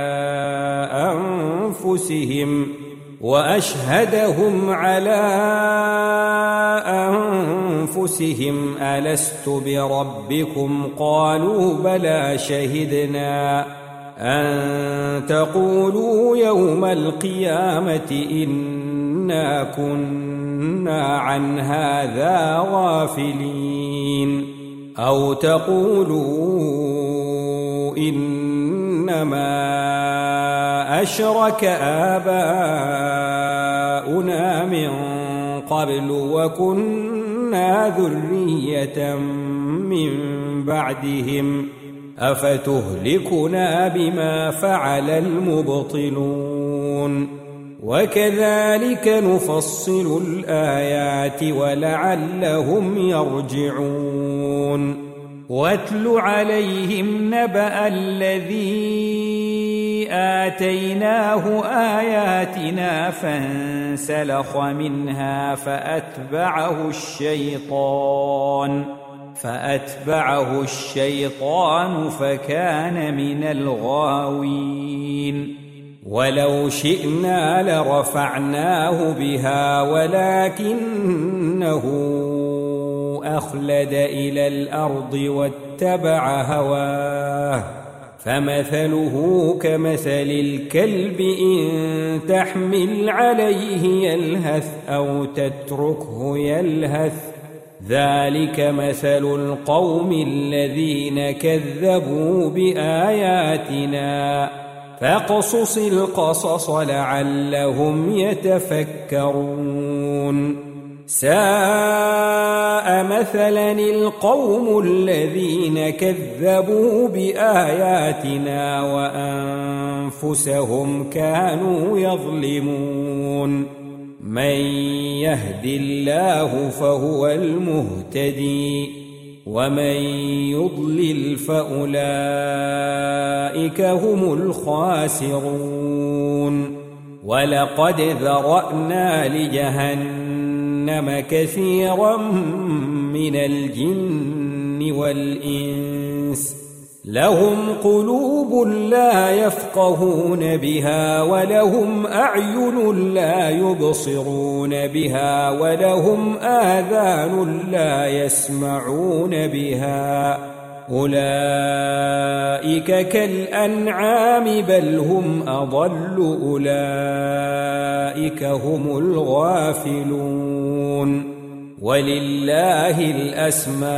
على أنفسهم ألست بربكم قالوا بلى شهدنا أن تقولوا يوم القيامة إنا كنا عن هذا غافلين أو تقولوا إنما أشرك آباؤنا من قبل وكنا ذرية من بعدهم أفتهلكنا بما فعل المبطلون وكذلك نفصل الآيات ولعلهم يرجعون واتل عليهم نبأ الذي آتيناه آياتنا فانسلخ منها فأتبعه الشيطان فكان من الغاوين ولو شئنا لرفعناه بها ولكنه أخلد إلى الأرض واتبع هواه فمثله كمثل الكلب إن تحمل عليه يلهث أو تتركه يلهث ذلك مثل القوم الذين كذبوا بآياتنا فاقصص القصص لعلهم يتفكرون ساء مثلا القوم الذين كذبوا بآياتنا وأنفسهم كانوا يظلمون من يهد الله فهو المهتدي ومن يضلل فأولئك هم الخاسرون ولقد ذرأنا لجهنم كثيرا من الجن والإنس لهم قلوب لا يفقهون بها ولهم أعين لا يبصرون بها ولهم آذان لا يسمعون بها أولئك كالأنعام بل هم أضل أولئك هم الغافلون ولله الأسماء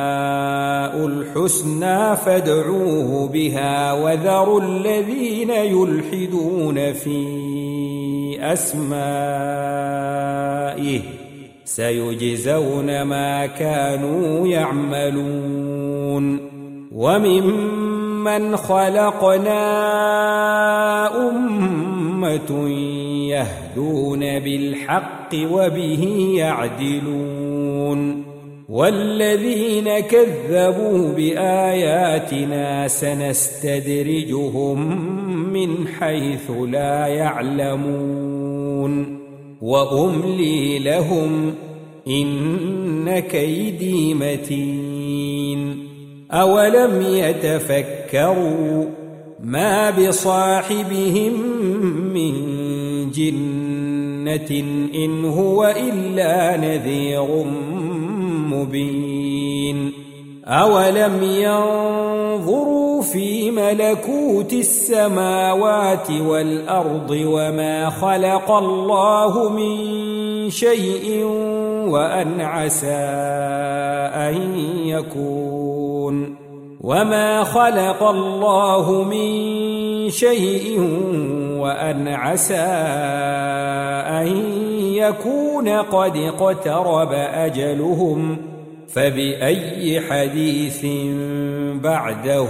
الحسنى فادعوه بها وذروا الذين يلحدون في أسمائه سيجزون ما كانوا يعملون وممن خلقنا أمة يهدون بالحق وبه يعدلون والذين كذبوا بآياتنا سنستدرجهم من حيث لا يعلمون وأملي لهم إن كيدي متين أولم يتفكروا ما بصاحبهم من جنة إن هو إلا نذير مبين أولم ينظروا في ملكوت السماوات والأرض وما خلق الله من شيء وأن عسى أن يكون قد اقترب أجلهم فبأي حديث بعده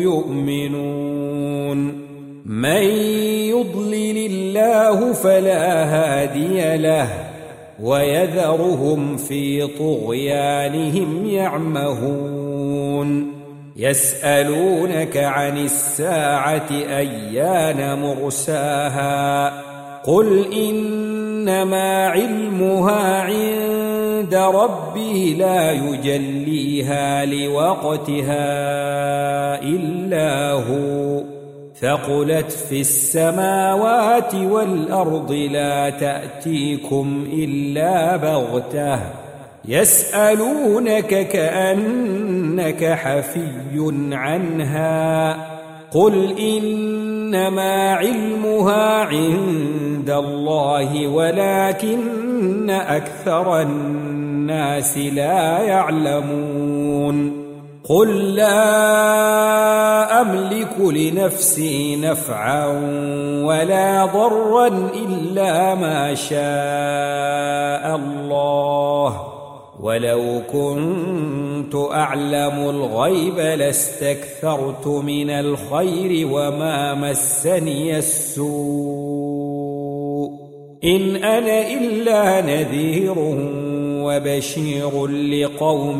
يؤمنون من يضلل الله فلا هادي له ويذرهم في طغيانهم يعمهون يسألونك عن الساعة أيان مرساها قل إنما علمها عند ربي لا يجليها لوقتها إلا هو ثقلت في السماوات والأرض لا تأتيكم إلا بغتة يسألونك كأنك حفي عنها قل إنما علمها عند الله ولكن أكثر الناس لا يعلمون قل لا أملك لنفسي نفعا ولا ضرا إلا ما شاء الله ولو كنت أعلم الغيب لاستكثرت من الخير وما مسني السوء إن أنا إلا نذير وبشير لقوم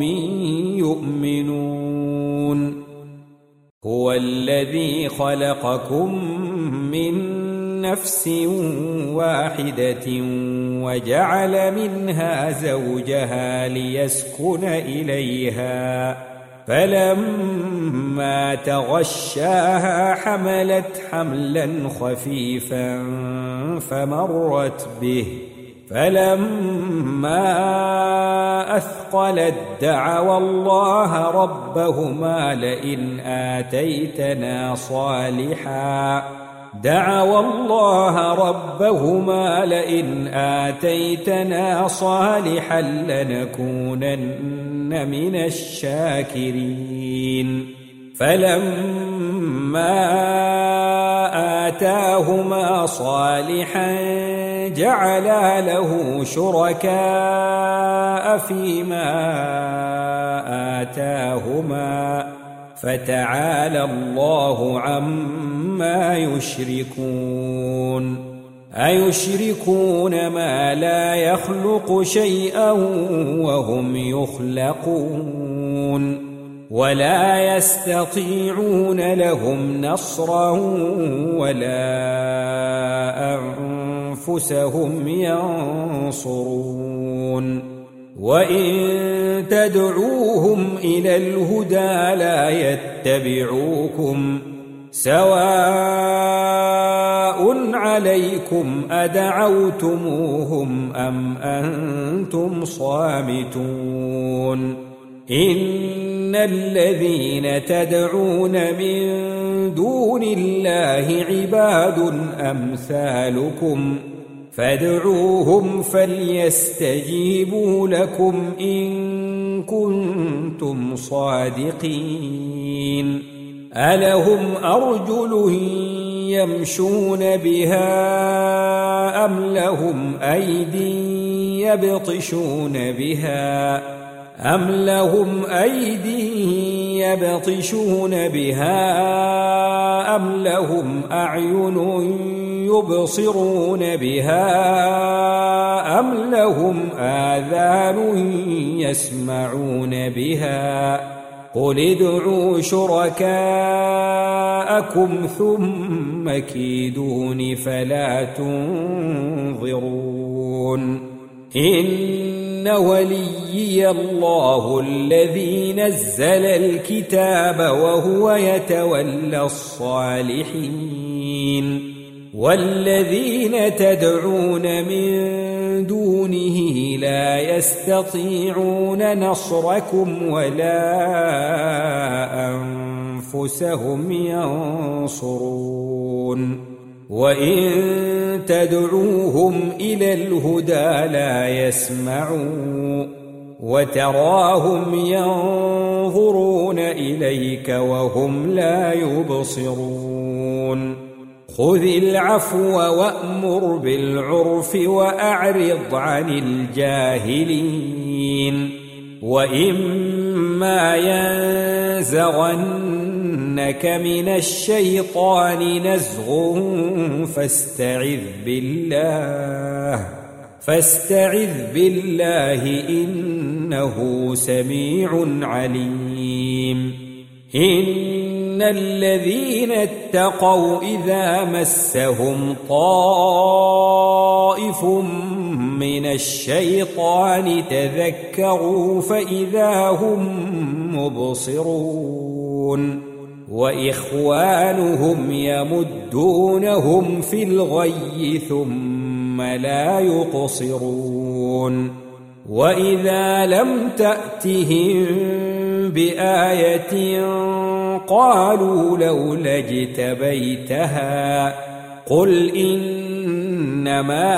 يؤمنون هو الذي خلقكم من نفس واحدة وجعل منها زوجها ليسكن إليها فلما تغشاها حملت حملا خفيفا فمرت به فلما أثقلت دعوا الله ربهما لئن آتيتنا صالحا لنكونن من الشاكرين فلما آتاهما صالحا جعلا له شركاء فيما آتاهما فتعالى الله عما يشركون أيشركون ما لا يخلق شيئا وهم يخلقون ولا يستطيعون لهم نصرا ولا أنفسهم ينصرون وإن تدعوهم إلى الهدى لا يتبعوكم سواء عليكم أدعوتموهم أم أنتم صامتون إن الذين تدعون من دون الله عباد أمثالكم فادعوهم فليستجيبوا لكم إن كنتم صادقين ألهم أرجل يمشون بها أم لهم أيدي يبطشون بها أم لهم أعين يبصرون بها أم لهم آذان يسمعون بها قل ادعوا شركاءكم ثم كيدون فلا تنظرون إن وليي الله الذي نزل الكتاب وهو يتولى الصالحين والذين تدعون من دونه لا يستطيعون نصركم ولا أنفسهم ينصرون وإن تدعوهم إلى الهدى لا يسمعوا وتراهم ينظرون إليك وهم لا يبصرون خذ العفو وأمر بالعرف وأعرض عن الجاهلين وإما ينزغنك من الشيطان نزغ فاستعذ بالله إنه سميع عليم إن الذين اتقوا إذا مسهم طائف من الشيطان تذكروا فإذا هم مبصرون وإخوانهم يمدونهم في الغي ثم لا يقصرون وإذا لم تأتهم بآية قالوا لولا اجتبيتها قل إنما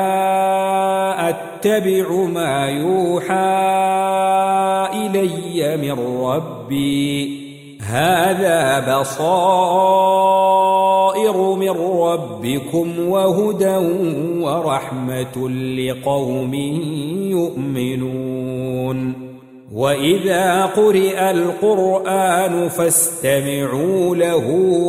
أتبع ما يوحى إلي من ربي هذا بصائر من ربكم وهدى ورحمة لقوم يؤمنون وإذا قرئ القرآن فاستمعوا له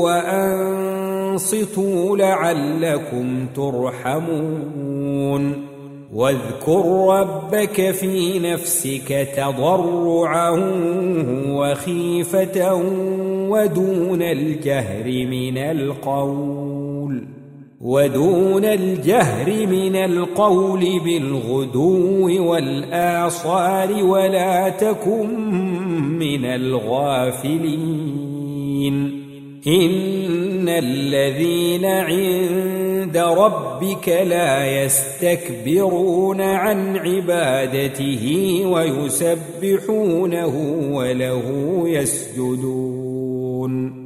وأنصتوا لعلكم ترحمون واذكر ربك في نفسك تضرعا وخيفة ودون الجهر من القول بالغدو والآصال ولا تكن من الغافلين إن الذين عند ربك لا يستكبرون عن عبادته ويسبحونه وله يسجدون